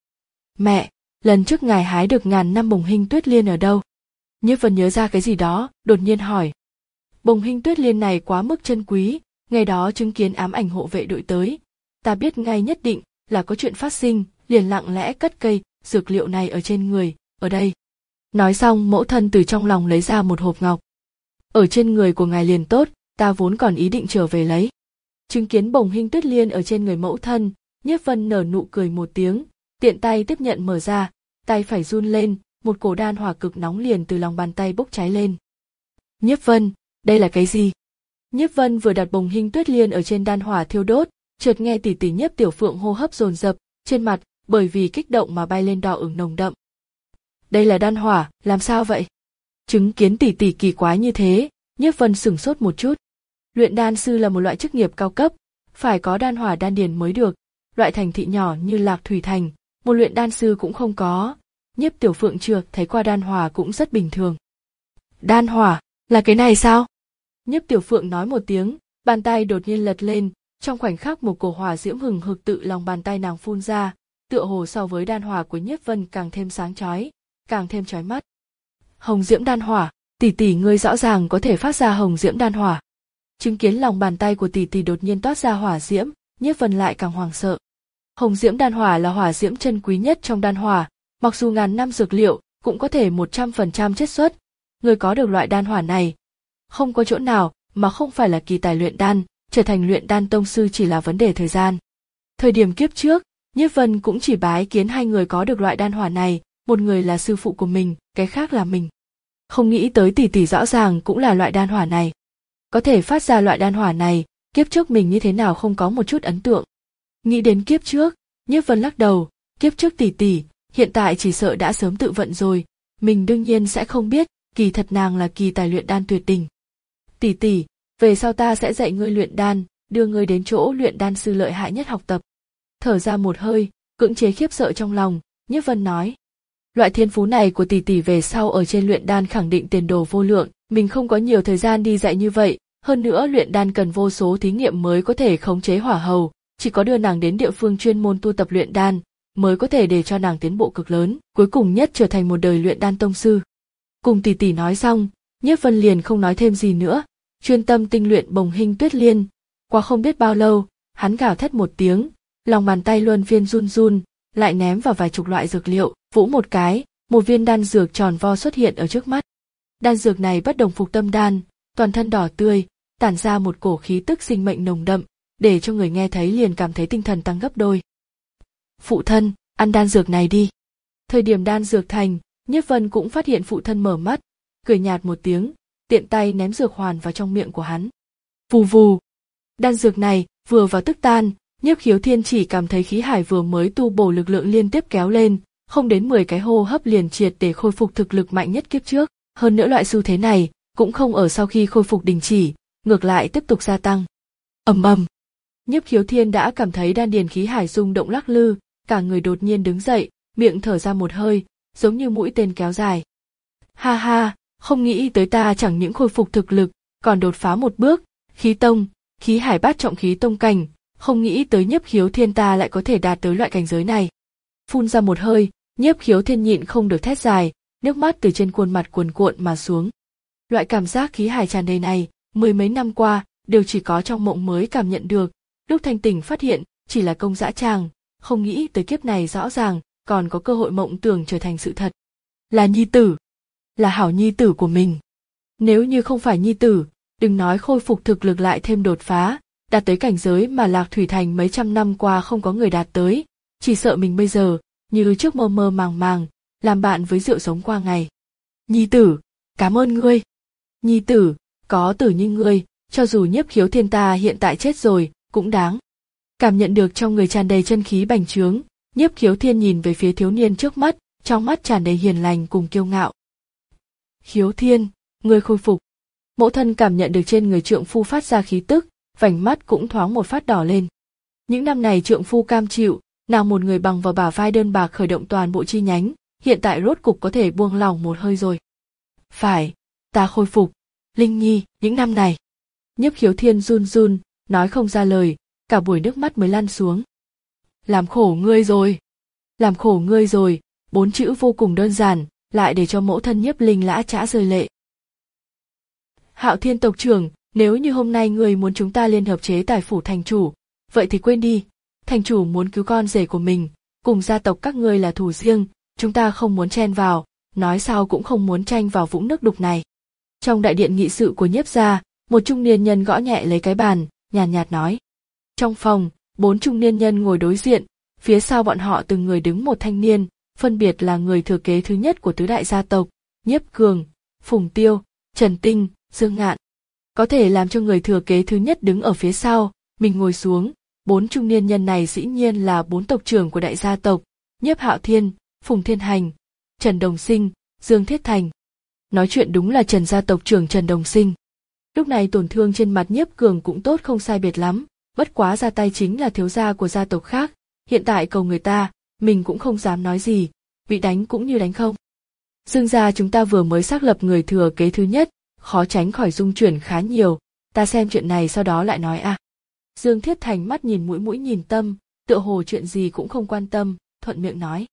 Mẹ, lần trước ngài hái được ngàn năm bồng hinh tuyết liên ở đâu? Nhiếp Vân nhớ ra cái gì đó, đột nhiên hỏi. Bồng hinh tuyết liên này quá mức chân quý, ngày đó chứng kiến ám ảnh hộ vệ đội tới, ta biết ngay nhất định là có chuyện phát sinh, liền lặng lẽ cất cây dược liệu này ở trên người, ở đây. Nói xong mẫu thân từ trong lòng lấy ra một hộp ngọc. Ở trên người của ngài liền tốt, ta vốn còn ý định trở về lấy. Chứng kiến bồng hình tuyết liên ở trên người mẫu thân, Nhiếp Vân nở nụ cười một tiếng, tiện tay tiếp nhận mở ra, tay phải run lên, một cổ đan hỏa cực nóng liền từ lòng bàn tay bốc cháy lên. Nhiếp Vân, đây là cái gì? Nhiếp Vân vừa đặt bồng hình tuyết liên ở trên đan hỏa thiêu đốt, chợt nghe tỷ tỷ Nhiếp Tiểu Phượng hô hấp dồn dập, trên mặt bởi vì kích động mà bay lên đỏ ửng nồng đậm. Đây là đan hỏa, làm sao vậy? Chứng kiến tỷ tỷ kỳ quái như thế, Nhiếp Vân sửng sốt một chút. Luyện đan sư là một loại chức nghiệp cao cấp, phải có đan hỏa đan điền mới được. Loại thành thị nhỏ như Lạc Thủy Thành, một luyện đan sư cũng không có. Nhiếp Tiểu Phượng chưa thấy qua đan hỏa cũng rất bình thường. Đan hỏa, là cái này sao? Nhiếp Tiểu Phượng nói một tiếng, bàn tay đột nhiên lật lên, trong khoảnh khắc một cổ hỏa diễm hừng hực tự lòng bàn tay nàng phun ra, tựa hồ so với đan hỏa của Nhiếp Vân càng thêm sáng chói, càng thêm chói mắt. Hồng diễm đan hỏa, tỷ tỷ ngươi rõ ràng có thể phát ra hồng diễm đan hỏa. Chứng kiến lòng bàn tay của tỷ tỷ đột nhiên toát ra hỏa diễm, Nhiếp Vân lại càng hoảng sợ. Hồng diễm đan hỏa là hỏa diễm chân quý nhất trong đan hỏa, mặc dù ngàn năm dược liệu cũng có thể một trăm phần trăm chiết xuất. Người có được loại đan hỏa này, không có chỗ nào mà không phải là kỳ tài luyện đan, trở thành luyện đan tông sư chỉ là vấn đề thời gian. Thời điểm kiếp trước, Nhiếp Vân cũng chỉ bái kiến hai người có được loại đan hỏa này, một người là sư phụ của mình, cái khác là mình. Không nghĩ tới tỷ tỷ rõ ràng cũng là loại đan hỏa này. Có thể phát ra loại đan hỏa này, kiếp trước mình như thế nào không có một chút ấn tượng. Nghĩ đến kiếp trước, Nhiếp Vân lắc đầu, kiếp trước tỷ tỷ, hiện tại chỉ sợ đã sớm tự vận rồi, mình đương nhiên sẽ không biết, kỳ thật nàng là kỳ tài luyện đan tuyệt đỉnh. Tỷ tỷ, về sau ta sẽ dạy ngươi luyện đan, đưa ngươi đến chỗ luyện đan sư lợi hại nhất học tập. Thở ra một hơi, cưỡng chế khiếp sợ trong lòng, Nhiếp Vân nói. Loại thiên phú này của tỷ tỷ về sau ở trên luyện đan khẳng định tiền đồ vô lượng, mình không có nhiều thời gian đi dạy như vậy, hơn nữa luyện đan cần vô số thí nghiệm mới có thể khống chế hỏa hầu, chỉ có đưa nàng đến địa phương chuyên môn tu tập luyện đan, mới có thể để cho nàng tiến bộ cực lớn, cuối cùng nhất trở thành một đời luyện đan tông sư. Cùng tỷ tỷ nói xong, Nhiếp Vân liền không nói thêm gì nữa, chuyên tâm tinh luyện bồng hình tuyết liên. Qua không biết bao lâu, hắn gào thét một tiếng, lòng bàn tay luân phiên run run, lại ném vào vài chục loại dược liệu, vỗ một cái, một viên đan dược tròn vo xuất hiện ở trước mắt. Đan dược này bất đồng phục tâm đan, toàn thân đỏ tươi, tản ra một cổ khí tức sinh mệnh nồng đậm, để cho người nghe thấy liền cảm thấy tinh thần tăng gấp đôi. Phụ thân, ăn đan dược này đi. Thời điểm đan dược thành, Nhiếp Vân cũng phát hiện phụ thân mở mắt, cười nhạt một tiếng, tiện tay ném dược hoàn vào trong miệng của hắn. Vù vù. Đan dược này vừa vào tức tan, Nhiếp Khiếu Thiên chỉ cảm thấy khí hải vừa mới tu bổ lực lượng liên tiếp kéo lên, không đến mười cái hô hấp liền triệt để khôi phục thực lực mạnh nhất kiếp trước. Hơn nữa loại xu thế này cũng không ở sau khi khôi phục đình chỉ, ngược lại tiếp tục gia tăng. Ầm ầm. Nhiếp Khiếu Thiên đã cảm thấy đan điền khí hải rung động lắc lư, cả người đột nhiên đứng dậy, miệng thở ra một hơi, giống như mũi tên kéo dài. Ha ha, không nghĩ tới ta chẳng những khôi phục thực lực, còn đột phá một bước, khí tông, khí hải bát trọng khí tông cảnh, không nghĩ tới Nhiếp Khiếu Thiên ta lại có thể đạt tới loại cảnh giới này. Phun ra một hơi, Nhiếp Khiếu Thiên nhịn không được thét dài, nước mắt từ trên khuôn mặt cuồn cuộn mà xuống. Loại cảm giác khí hải tràn đầy này, mười mấy năm qua, đều chỉ có trong mộng mới cảm nhận được, lúc thanh tỉnh phát hiện, chỉ là công dã tràng, không nghĩ tới kiếp này rõ ràng, còn có cơ hội mộng tưởng trở thành sự thật. Là nhi tử, là hảo nhi tử của mình. Nếu như không phải nhi tử, đừng nói khôi phục thực lực lại thêm đột phá, đạt tới cảnh giới mà Lạc Thủy Thành mấy trăm năm qua không có người đạt tới, chỉ sợ mình bây giờ, như trước mơ mơ màng màng, làm bạn với rượu sống qua ngày. Nhi tử, cảm ơn ngươi. Nhi tử, có tử như ngươi, cho dù Nhiếp Khiếu Thiên ta hiện tại chết rồi, cũng đáng. Cảm nhận được trong người tràn đầy chân khí bành trướng, Nhiếp Khiếu Thiên nhìn về phía thiếu niên trước mắt, trong mắt tràn đầy hiền lành cùng kiêu ngạo. Khiếu Thiên, ngươi khôi phục. Mẫu thân cảm nhận được trên người trượng phu phát ra khí tức, vành mắt cũng thoáng một phát đỏ lên. Những năm này trượng phu cam chịu, nàng một người bằng vào bả vai đơn bạc khởi động toàn bộ chi nhánh, hiện tại rốt cục có thể buông lỏng một hơi rồi. Phải, ta khôi phục. Linh Nhi, những năm này. Nhiếp Khiếu Thiên run run, nói không ra lời, cả buổi nước mắt mới lăn xuống. Làm khổ ngươi rồi. Làm khổ ngươi rồi, bốn chữ vô cùng đơn giản, lại để cho mẫu thân Nhiếp Linh lã chã rơi lệ. Hạo Thiên tộc trưởng, nếu như hôm nay ngươi muốn chúng ta liên hợp chế tài phủ thành chủ, vậy thì quên đi, thành chủ muốn cứu con rể của mình, cùng gia tộc các ngươi là thù riêng, chúng ta không muốn chen vào, nói sao cũng không muốn tranh vào vũng nước đục này. Trong đại điện nghị sự của Nhiếp gia, một trung niên nhân gõ nhẹ lấy cái bàn, nhàn nhạt, nhạt nói. Trong phòng, bốn trung niên nhân ngồi đối diện, phía sau bọn họ từng người đứng một thanh niên, phân biệt là người thừa kế thứ nhất của tứ đại gia tộc, Nhiếp Cường, Phùng Tiêu, Trần Tinh, Dương Ngạn. Có thể làm cho người thừa kế thứ nhất đứng ở phía sau, mình ngồi xuống, bốn trung niên nhân này dĩ nhiên là bốn tộc trưởng của đại gia tộc, Nhiếp Hạo Thiên, Phùng Thiên Hành, Trần Đồng Sinh, Dương Thiết Thành. Nói chuyện đúng là Trần gia tộc trưởng Trần Đồng Sinh. Lúc này tổn thương trên mặt Nhiếp Cường cũng tốt không sai biệt lắm, bất quá ra tay chính là thiếu gia của gia tộc khác, hiện tại cầu người ta, mình cũng không dám nói gì, bị đánh cũng như đánh không. Dương gia chúng ta vừa mới xác lập người thừa kế thứ nhất, khó tránh khỏi dung chuyển khá nhiều, ta xem chuyện này sau đó lại nói à. Dương Thiết Thành mắt nhìn mũi mũi nhìn tâm, tựa hồ chuyện gì cũng không quan tâm, thuận miệng nói.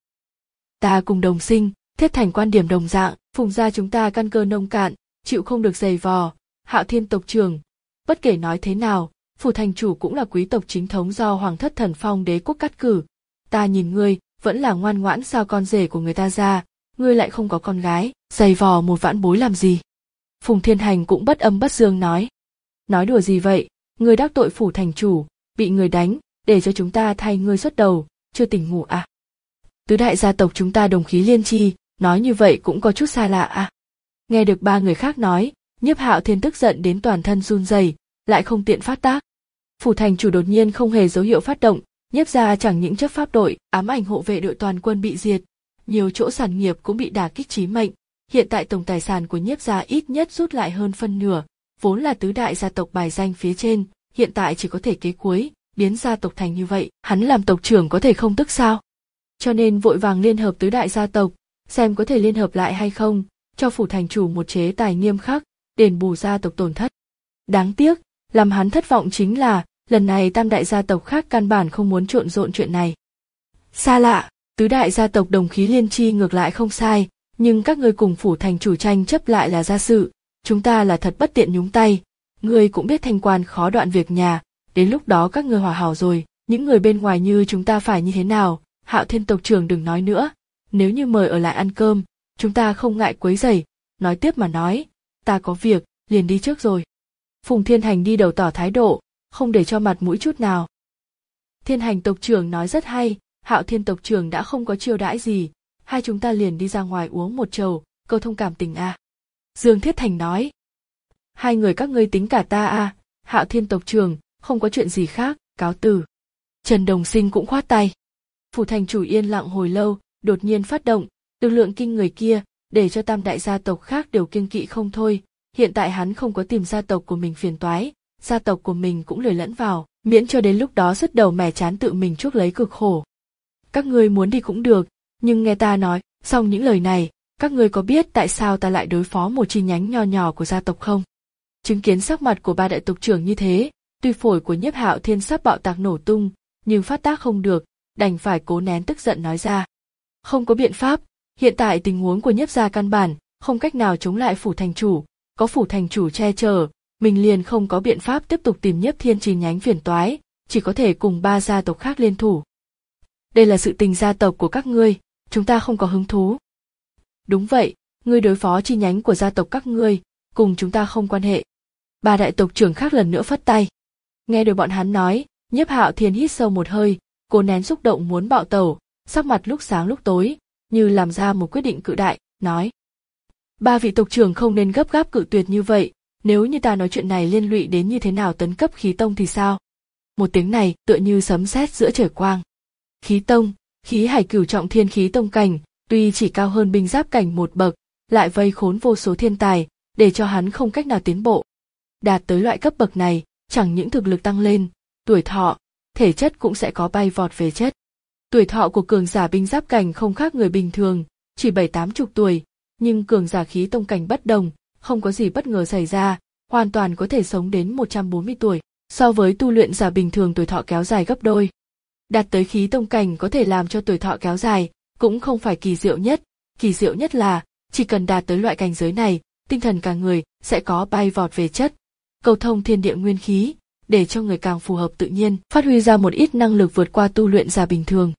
Ta cùng Đồng Sinh, Thiết Thành quan điểm đồng dạng, Phùng gia chúng ta căn cơ nông cạn, chịu không được giày vò, Hạo Thiên tộc trưởng, bất kể nói thế nào, phủ thành chủ cũng là quý tộc chính thống do Hoàng thất Thần Phong đế quốc cắt cử. Ta nhìn ngươi, vẫn là ngoan ngoãn sao con rể của người ta ra, ngươi lại không có con gái, giày vò một vãn bối làm gì. Phùng Thiên Hành cũng bất âm bất dương nói. Nói đùa gì vậy, ngươi đắc tội phủ thành chủ, bị người đánh, để cho chúng ta thay ngươi xuất đầu, chưa tỉnh ngủ à. Tứ đại gia tộc chúng ta đồng khí liên chi, nói như vậy cũng có chút xa lạ à. Nghe được ba người khác nói, Nhiếp Hạo Thiên tức giận đến toàn thân run rẩy, lại không tiện phát tác. Phủ thành chủ đột nhiên không hề dấu hiệu phát động, Nhiếp gia chẳng những chấp pháp đội, ám ảnh hộ vệ đội toàn quân bị diệt, nhiều chỗ sản nghiệp cũng bị đả kích chí mệnh. Hiện tại tổng tài sản của Nhiếp gia ít nhất rút lại hơn phân nửa, vốn là tứ đại gia tộc bài danh phía trên, hiện tại chỉ có thể kế cuối, biến gia tộc thành như vậy, hắn làm tộc trưởng có thể không tức sao? Cho nên vội vàng liên hợp tứ đại gia tộc, xem có thể liên hợp lại hay không, cho phủ thành chủ một chế tài nghiêm khắc, đền bù gia tộc tổn thất. Đáng tiếc, làm hắn thất vọng chính là, lần này tam đại gia tộc khác căn bản không muốn trộn rộn chuyện này. Xa lạ, tứ đại gia tộc đồng khí liên chi ngược lại không sai, nhưng các ngươi cùng phủ thành chủ tranh chấp lại là gia sự, chúng ta là thật bất tiện nhúng tay, ngươi cũng biết thanh quan khó đoạn việc nhà, đến lúc đó các ngươi hòa hảo rồi, những người bên ngoài như chúng ta phải như thế nào, Hạo Thiên tộc trưởng đừng nói nữa, nếu như mời ở lại ăn cơm, chúng ta không ngại quấy rầy, nói tiếp mà nói, ta có việc, liền đi trước rồi. Phùng Thiên Hành đi đầu tỏ thái độ, không để cho mặt mũi chút nào. Thiên Hành tộc trưởng nói rất hay, Hạo Thiên tộc trưởng đã không có chiêu đãi gì, hai chúng ta liền đi ra ngoài uống một chầu, câu thông cảm tình à. Dương Thiết Thành nói. Hai người các ngươi tính cả ta à, Hạo Thiên tộc trưởng, không có chuyện gì khác, cáo từ. Trần Đồng Sinh cũng khoát tay. Phủ thành chủ yên lặng hồi lâu, đột nhiên phát động, lực lượng kinh người kia, để cho tam đại gia tộc khác đều kiêng kỵ không thôi. Hiện tại hắn không có tìm gia tộc của mình phiền toái, gia tộc của mình cũng lười lẫn vào, miễn cho đến lúc đó sứt đầu mẻ chán tự mình chuốc lấy cực khổ. Các ngươi muốn đi cũng được, nhưng nghe ta nói, xong những lời này, các ngươi có biết tại sao ta lại đối phó một chi nhánh nho nhỏ của gia tộc không? Chứng kiến sắc mặt của ba đại tộc trưởng như thế, tuy phổi của Nhiếp Hạo Thiên sắp bạo tạc nổ tung, nhưng phát tác không được, đành phải cố nén tức giận nói ra. Không có biện pháp, hiện tại tình huống của Nhiếp gia căn bản, không cách nào chống lại phủ thành chủ, có phủ thành chủ che chở, mình liền không có biện pháp tiếp tục tìm Nhiếp Thiên chi nhánh phiền toái, chỉ có thể cùng ba gia tộc khác liên thủ. Đây là sự tình gia tộc của các ngươi, chúng ta không có hứng thú. Đúng vậy, ngươi đối phó chi nhánh của gia tộc các ngươi, cùng chúng ta không quan hệ. Ba đại tộc trưởng khác lần nữa phất tay. Nghe được bọn hắn nói, Nhiếp Hạo Thiên hít sâu một hơi, cố nén xúc động muốn bạo tẩu, sắc mặt lúc sáng lúc tối, như làm ra một quyết định cự đại, nói. Ba vị tộc trưởng không nên gấp gáp cự tuyệt như vậy, nếu như ta nói chuyện này liên lụy đến như thế nào tấn cấp khí tông thì sao? Một tiếng này tựa như sấm sét giữa trời quang. Khí tông, khí hải cửu trọng thiên khí tông cảnh, tuy chỉ cao hơn binh giáp cảnh một bậc, lại vây khốn vô số thiên tài, để cho hắn không cách nào tiến bộ. Đạt tới loại cấp bậc này, chẳng những thực lực tăng lên, tuổi thọ, thể chất cũng sẽ có bay vọt về chất. Tuổi thọ của cường giả binh giáp cảnh không khác người bình thường, chỉ bảy tám chục tuổi, nhưng cường giả khí tông cảnh bất đồng, không có gì bất ngờ xảy ra, hoàn toàn có thể sống đến một trăm bốn mươi tuổi, so với tu luyện giả bình thường tuổi thọ kéo dài gấp đôi. Đạt tới khí tông cảnh có thể làm cho tuổi thọ kéo dài, cũng không phải kỳ diệu nhất, kỳ diệu nhất là, chỉ cần đạt tới loại cảnh giới này, tinh thần cả người sẽ có bay vọt về chất, cầu thông thiên địa nguyên khí, để cho người càng phù hợp tự nhiên, phát huy ra một ít năng lực vượt qua tu luyện giả bình thường.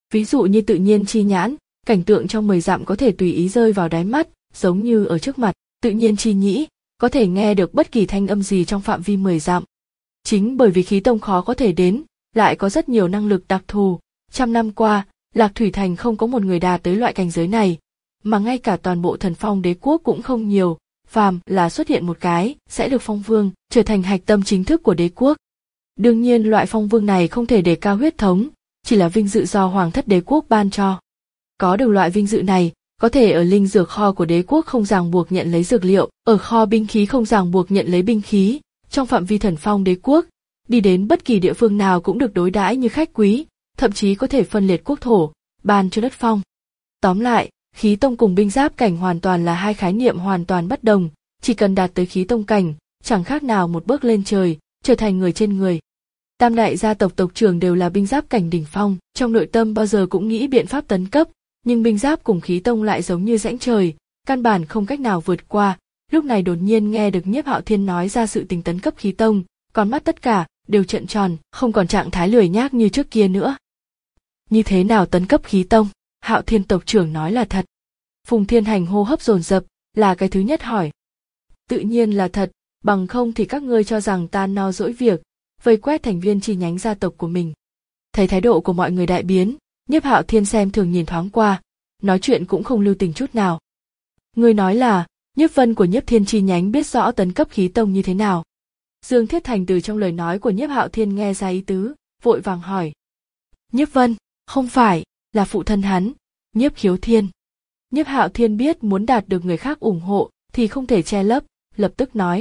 Ví dụ như tự nhiên chi nhãn, cảnh tượng trong mười dặm có thể tùy ý rơi vào đáy mắt, giống như ở trước mặt. Tự nhiên chi nhĩ, có thể nghe được bất kỳ thanh âm gì trong phạm vi mười dặm. Chính bởi vì khí tông khó có thể đến, lại có rất nhiều năng lực đặc thù. Trăm năm qua, Lạc Thủy Thành không có một người đạt tới loại cảnh giới này, mà ngay cả toàn bộ thần phong đế quốc cũng không nhiều, phàm là xuất hiện một cái, sẽ được phong vương, trở thành hạch tâm chính thức của đế quốc. Đương nhiên loại phong vương này không thể đề cao huyết thống, chỉ là vinh dự do hoàng thất đế quốc ban cho. Có được loại vinh dự này, có thể ở linh dược kho của đế quốc không ràng buộc nhận lấy dược liệu, ở kho binh khí không ràng buộc nhận lấy binh khí, trong phạm vi thần phong đế quốc, đi đến bất kỳ địa phương nào cũng được đối đãi như khách quý, thậm chí có thể phân liệt quốc thổ, ban cho đất phong. Tóm lại, khí tông cùng binh giáp cảnh hoàn toàn là hai khái niệm hoàn toàn bất đồng, chỉ cần đạt tới khí tông cảnh, chẳng khác nào một bước lên trời, trở thành người trên người. Tam đại gia tộc tộc trưởng đều là binh giáp cảnh đỉnh phong, trong nội tâm bao giờ cũng nghĩ biện pháp tấn cấp, nhưng binh giáp cùng khí tông lại giống như rãnh trời, căn bản không cách nào vượt qua. Lúc này đột nhiên nghe được Nhiếp Hạo Thiên nói ra sự tình tấn cấp khí tông, con mắt tất cả đều trợn tròn, không còn trạng thái lười nhác như trước kia nữa. Như thế nào tấn cấp khí tông? Hạo Thiên tộc trưởng nói là thật. Phùng Thiên Hành hô hấp dồn dập, là cái thứ nhất hỏi. Tự nhiên là thật, bằng không thì các ngươi cho rằng ta no dỗi việc, vây quét thành viên chi nhánh gia tộc của mình. Thấy thái độ của mọi người đại biến, Nhiếp Hạo Thiên xem thường nhìn thoáng qua, nói chuyện cũng không lưu tình chút nào. Ngươi nói là, Nhiếp Vân của Nhiếp Thiên chi nhánh biết rõ tấn cấp khí tông như thế nào. Dương Thiết Thành từ trong lời nói của Nhiếp Hạo Thiên nghe ra ý tứ, vội vàng hỏi. Nhiếp Vân, không phải, là phụ thân hắn, Nhiếp Khiếu Thiên. Nhiếp Hạo Thiên biết muốn đạt được người khác ủng hộ thì không thể che lấp, lập tức nói.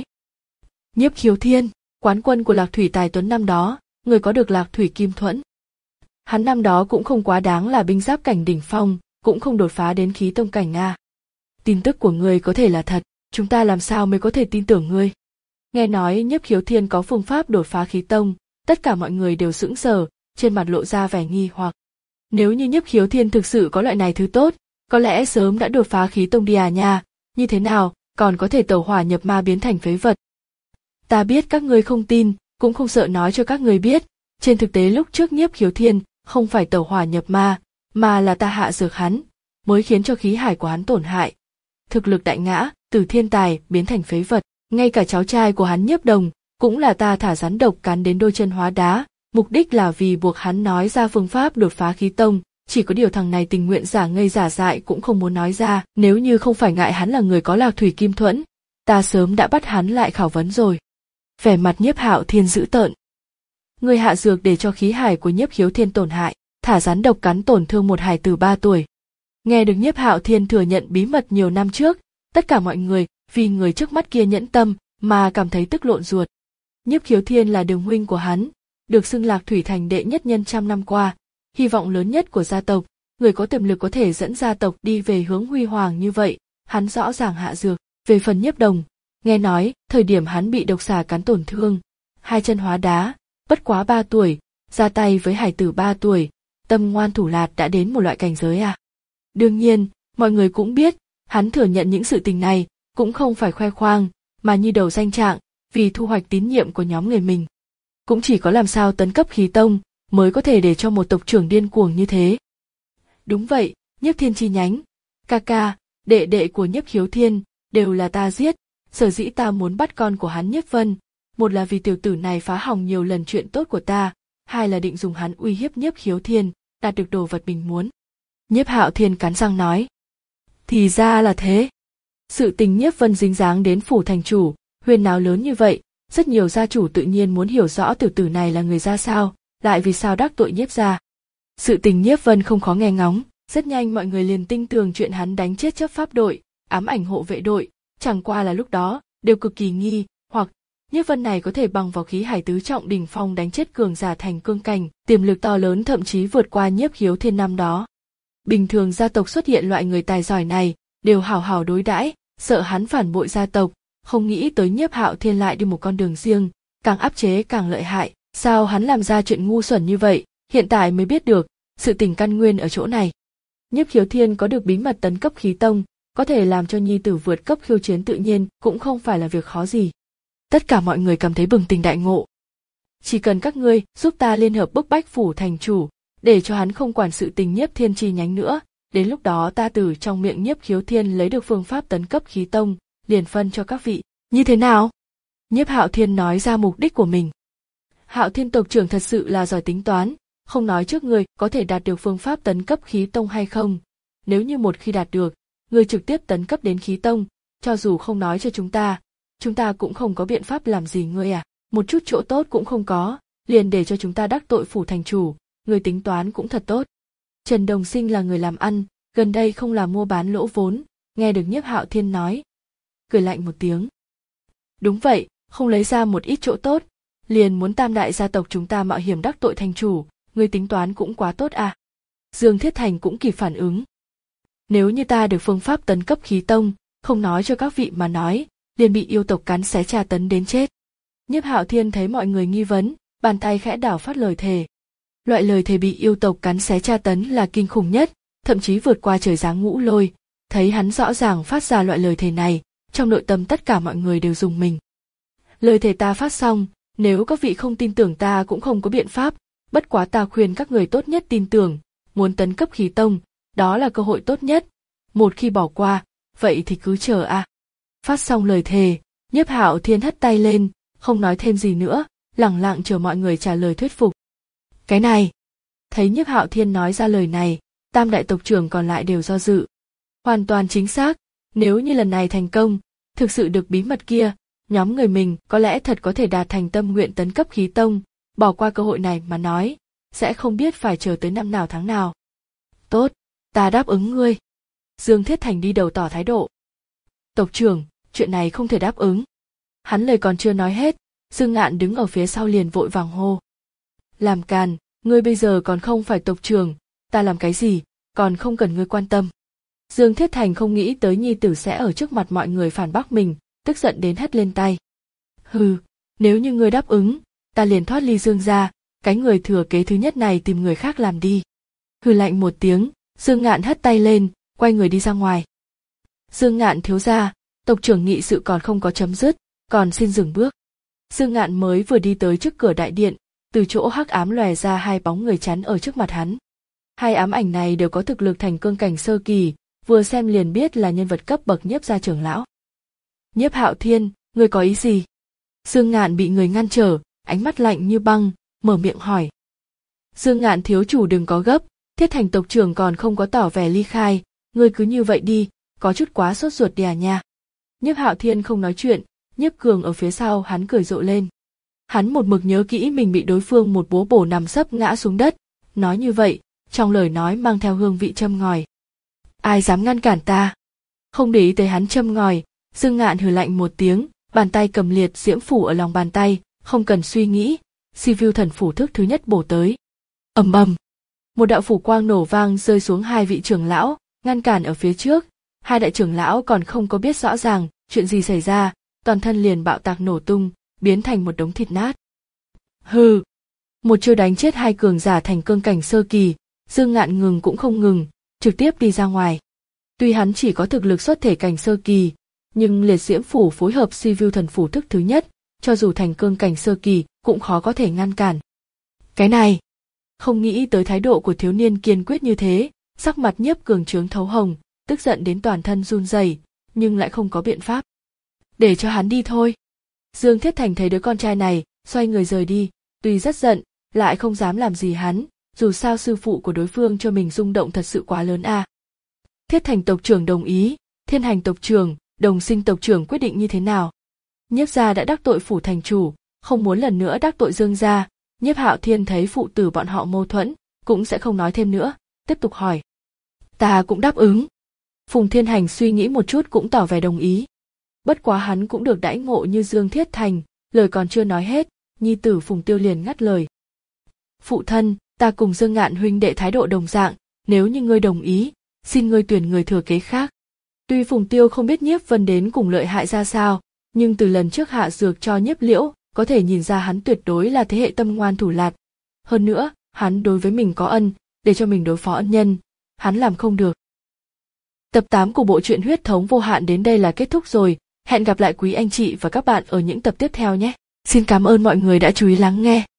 Nhiếp Khiếu Thiên, quán quân của Lạc Thủy Tài Tuấn năm đó, người có được Lạc Thủy Kim Thuẫn. Hắn năm đó cũng không quá đáng là binh giáp cảnh đỉnh phong, cũng không đột phá đến khí tông cảnh a. Tin tức của ngươi có thể là thật, chúng ta làm sao mới có thể tin tưởng ngươi? Nghe nói Nhiếp Khiếu Thiên có phương pháp đột phá khí tông, tất cả mọi người đều sững sờ, trên mặt lộ ra vẻ nghi hoặc. Nếu như Nhiếp Khiếu Thiên thực sự có loại này thứ tốt, có lẽ sớm đã đột phá khí tông đi à nha, như thế nào, còn có thể tẩu hỏa nhập ma biến thành phế vật. Ta biết các ngươi không tin, cũng không sợ nói cho các ngươi biết, trên thực tế lúc trước Nhiếp Khiếu Thiên không phải tẩu hỏa nhập ma, mà là ta hạ dược hắn, mới khiến cho khí hải của hắn tổn hại. Thực lực đại ngã, từ thiên tài biến thành phế vật, ngay cả cháu trai của hắn Nhiếp Đồng, cũng là ta thả rắn độc cắn đến đôi chân hóa đá, mục đích là vì buộc hắn nói ra phương pháp đột phá khí tông, chỉ có điều thằng này tình nguyện giả ngây giả dại cũng không muốn nói ra, nếu như không phải ngại hắn là người có Lạc Thủy Kim Thuẫn, ta sớm đã bắt hắn lại khảo vấn rồi. Vẻ mặt Nhiếp Hạo Thiên dữ tợn. Người hạ dược để cho khí hải của Nhiếp Khiếu Thiên tổn hại, thả rắn độc cắn tổn thương một hài tử ba tuổi. Nghe được Nhiếp Hạo Thiên thừa nhận bí mật nhiều năm trước, tất cả mọi người vì người trước mắt kia nhẫn tâm mà cảm thấy tức lộn ruột. Nhiếp Khiếu Thiên là đường huynh của hắn, được xưng Lạc Thủy Thành đệ nhất nhân trăm năm qua, hy vọng lớn nhất của gia tộc, người có tiềm lực có thể dẫn gia tộc đi về hướng huy hoàng như vậy, hắn rõ ràng hạ dược. Về phần Nhiếp Đồng, nghe nói thời điểm hắn bị độc xà cắn tổn thương, hai chân hóa đá, bất quá ba tuổi, ra tay với hải tử ba tuổi, tâm ngoan thủ lạt đã đến một loại cảnh giới à. Đương nhiên, mọi người cũng biết, hắn thừa nhận những sự tình này, cũng không phải khoe khoang, mà như đầu danh trạng, vì thu hoạch tín nhiệm của nhóm người mình. Cũng chỉ có làm sao tấn cấp khí tông, mới có thể để cho một tộc trưởng điên cuồng như thế. Đúng vậy, Nhiếp Thiên chi nhánh, ca ca, đệ đệ của Nhiếp Khiếu Thiên, đều là ta giết, sở dĩ ta muốn bắt con của hắn Nhiếp Vân, một là vì tiểu tử này phá hỏng nhiều lần chuyện tốt của ta, hai là định dùng hắn uy hiếp Nhiếp Khiếu Thiên, đạt được đồ vật mình muốn. Nhiếp Hạo Thiên cắn răng nói. Thì ra là thế. Sự tình Nhiếp Vân dính dáng đến phủ thành chủ, huyên náo lớn như vậy, rất nhiều gia chủ tự nhiên muốn hiểu rõ tiểu tử này là người ra sao, lại vì sao đắc tội Nhiếp gia. Sự tình Nhiếp Vân không khó nghe ngóng, rất nhanh mọi người liền tin tưởng chuyện hắn đánh chết chấp pháp đội, ám ảnh hộ vệ đội, chẳng qua là lúc đó đều cực kỳ nghi, hoặc Nhiếp Vân này có thể bằng vào khí hải tứ trọng đỉnh phong đánh chết cường giả thành cương cảnh, tiềm lực to lớn thậm chí vượt qua Nhiếp Khiếu Thiên năm đó. Bình thường gia tộc xuất hiện loại người tài giỏi này, đều hảo hảo đối đãi, sợ hắn phản bội gia tộc, không nghĩ tới Nhiếp Hạo Thiên lại đi một con đường riêng, càng áp chế càng lợi hại, sao hắn làm ra chuyện ngu xuẩn như vậy, hiện tại mới biết được, sự tình căn nguyên ở chỗ này. Nhiếp Khiếu Thiên có được bí mật tấn cấp khí tông, có thể làm cho nhi tử vượt cấp khiêu chiến tự nhiên cũng không phải là việc khó gì. Tất cả mọi người cảm thấy bừng tỉnh đại ngộ. Chỉ cần các ngươi giúp ta liên hợp bức bách phủ thành chủ, để cho hắn không quản sự tình Nhiếp Thiên chi nhánh nữa, đến lúc đó ta từ trong miệng Nhiếp Khiếu Thiên lấy được phương pháp tấn cấp khí tông, liền phân cho các vị. Như thế nào? Nhiếp Hạo Thiên nói ra mục đích của mình. Hạo Thiên tộc trưởng thật sự là giỏi tính toán, không nói trước người có thể đạt được phương pháp tấn cấp khí tông hay không. Nếu như một khi đạt được, người trực tiếp tấn cấp đến khí tông, cho dù không nói cho chúng ta, chúng ta cũng không có biện pháp làm gì ngươi à, một chút chỗ tốt cũng không có, liền để cho chúng ta đắc tội phủ thành chủ, người tính toán cũng thật tốt. Trần Đồng Sinh là người làm ăn, gần đây không làm mua bán lỗ vốn, nghe được Nhiếp Hạo Thiên nói, cười lạnh một tiếng. Đúng vậy, không lấy ra một ít chỗ tốt, liền muốn tam đại gia tộc chúng ta mạo hiểm đắc tội thành chủ, người tính toán cũng quá tốt à. Dương Thiết Thành cũng kịp phản ứng. Nếu như ta được phương pháp tấn cấp khí tông, không nói cho các vị mà nói, liền bị yêu tộc cắn xé tra tấn đến chết. Nhiếp Hạo Thiên thấy mọi người nghi vấn, bàn tay khẽ đảo phát lời thề. Loại lời thề bị yêu tộc cắn xé tra tấn là kinh khủng nhất, thậm chí vượt qua trời giáng ngũ lôi. Thấy hắn rõ ràng phát ra loại lời thề này, trong nội tâm tất cả mọi người đều rùng mình. Lời thề ta phát xong, nếu các vị không tin tưởng ta cũng không có biện pháp, bất quá ta khuyên các người tốt nhất tin tưởng, muốn tấn cấp khí tông, đó là cơ hội tốt nhất. Một khi bỏ qua, vậy thì cứ chờ a. À. Phát xong lời thề, Nhiếp Hạo Thiên hất tay lên, không nói thêm gì nữa, lẳng lặng chờ mọi người trả lời thuyết phục. Cái này, thấy Nhiếp Hạo Thiên nói ra lời này, tam đại tộc trưởng còn lại đều do dự. Hoàn toàn chính xác, nếu như lần này thành công, thực sự được bí mật kia, nhóm người mình có lẽ thật có thể đạt thành tâm nguyện tấn cấp khí tông, bỏ qua cơ hội này mà nói, sẽ không biết phải chờ tới năm nào tháng nào. Tốt, ta đáp ứng ngươi. Dương Thiết Thành đi đầu tỏ thái độ. Tộc trưởng, chuyện này không thể đáp ứng. Hắn lời còn chưa nói hết, Dương Ngạn đứng ở phía sau liền vội vàng hô. Làm càn, ngươi bây giờ còn không phải tộc trưởng, ta làm cái gì, còn không cần ngươi quan tâm. Dương Thiết Thành không nghĩ tới nhi tử sẽ ở trước mặt mọi người phản bác mình, tức giận đến hất lên tay. Hừ, nếu như ngươi đáp ứng, ta liền thoát ly Dương gia, cái người thừa kế thứ nhất này tìm người khác làm đi. Hừ lạnh một tiếng, Dương Ngạn hất tay lên, quay người đi ra ngoài. Dương Ngạn thiếu gia, tộc trưởng nghị sự còn không có chấm dứt, còn xin dừng bước. Dương Ngạn mới vừa đi tới trước cửa đại điện, từ chỗ hắc ám lòe ra hai bóng người chắn ở trước mặt hắn. Hai ám ảnh này đều có thực lực thành cương cảnh sơ kỳ, vừa xem liền biết là nhân vật cấp bậc Nhiếp gia trưởng lão. Nhiếp Hạo Thiên, ngươi có ý gì? Dương Ngạn bị người ngăn trở, ánh mắt lạnh như băng, mở miệng hỏi. Dương Ngạn thiếu chủ đừng có gấp, Thiết Thành tộc trưởng còn không có tỏ vẻ ly khai, ngươi cứ như vậy đi, có chút quá sốt ruột đi à nha. Nhiếp Hạo Thiên không nói chuyện, Nhiếp Cường ở phía sau hắn cười rộ lên. Hắn một mực nhớ kỹ mình bị đối phương một búa bổ nằm sấp ngã xuống đất, nói như vậy, trong lời nói mang theo hương vị châm ngòi. Ai dám ngăn cản ta? Không để ý tới hắn châm ngòi, Dương Ngạn hừ lạnh một tiếng, bàn tay cầm liệt diễm phủ ở lòng bàn tay, không cần suy nghĩ, Sivu thần phủ thức thứ nhất bổ tới. Ầm ầm, một đạo phủ quang nổ vang rơi xuống hai vị trưởng lão, ngăn cản ở phía trước. Hai đại trưởng lão còn không có biết rõ ràng chuyện gì xảy ra, toàn thân liền bạo tạc nổ tung, biến thành một đống thịt nát. Hừ, một chiêu đánh chết hai cường giả thành cương cảnh sơ kỳ, Dương Ngạn ngừng cũng không ngừng, trực tiếp đi ra ngoài. Tuy hắn chỉ có thực lực xuất thể cảnh sơ kỳ, nhưng liệt diễm phủ phối hợp Sivu thần phủ thức thứ nhất, cho dù thành cương cảnh sơ kỳ cũng khó có thể ngăn cản. Cái này, không nghĩ tới thái độ của thiếu niên kiên quyết như thế, sắc mặt Nhiếp Cường trướng thấu hồng, tức giận đến toàn thân run rẩy, nhưng lại không có biện pháp. Để cho hắn đi thôi. Dương Thiết Thành thấy đứa con trai này, xoay người rời đi, tuy rất giận, lại không dám làm gì hắn, dù sao sư phụ của đối phương cho mình rung động thật sự quá lớn à. Thiết Thành tộc trưởng đồng ý, Thiên Hành tộc trưởng, Đồng Sinh tộc trưởng quyết định như thế nào? Nhiếp gia đã đắc tội phủ thành chủ, không muốn lần nữa đắc tội Dương gia. Nhiếp Hạo Thiên thấy phụ tử bọn họ mâu thuẫn, cũng sẽ không nói thêm nữa, tiếp tục hỏi. Ta cũng đáp ứng. Phùng Thiên Hành suy nghĩ một chút cũng tỏ vẻ đồng ý. Bất quá hắn cũng được đãi ngộ như Dương Thiết Thành, lời còn chưa nói hết, nhi tử Phùng Tiêu liền ngắt lời. Phụ thân, ta cùng Dương Ngạn huynh đệ thái độ đồng dạng, nếu như ngươi đồng ý, xin ngươi tuyển người thừa kế khác. Tuy Phùng Tiêu không biết Nhiếp Vân đến cùng lợi hại ra sao, nhưng từ lần trước hạ dược cho Nhiếp Liễu, có thể nhìn ra hắn tuyệt đối là thế hệ tâm ngoan thủ lạt. Hơn nữa, hắn đối với mình có ân, để cho mình đối phó ân nhân, hắn làm không được. Tập tám của bộ truyện Huyết thống vô hạn đến đây là kết thúc rồi, hẹn gặp lại quý anh chị và các bạn ở những tập tiếp theo nhé. Xin cảm ơn mọi người đã chú ý lắng nghe.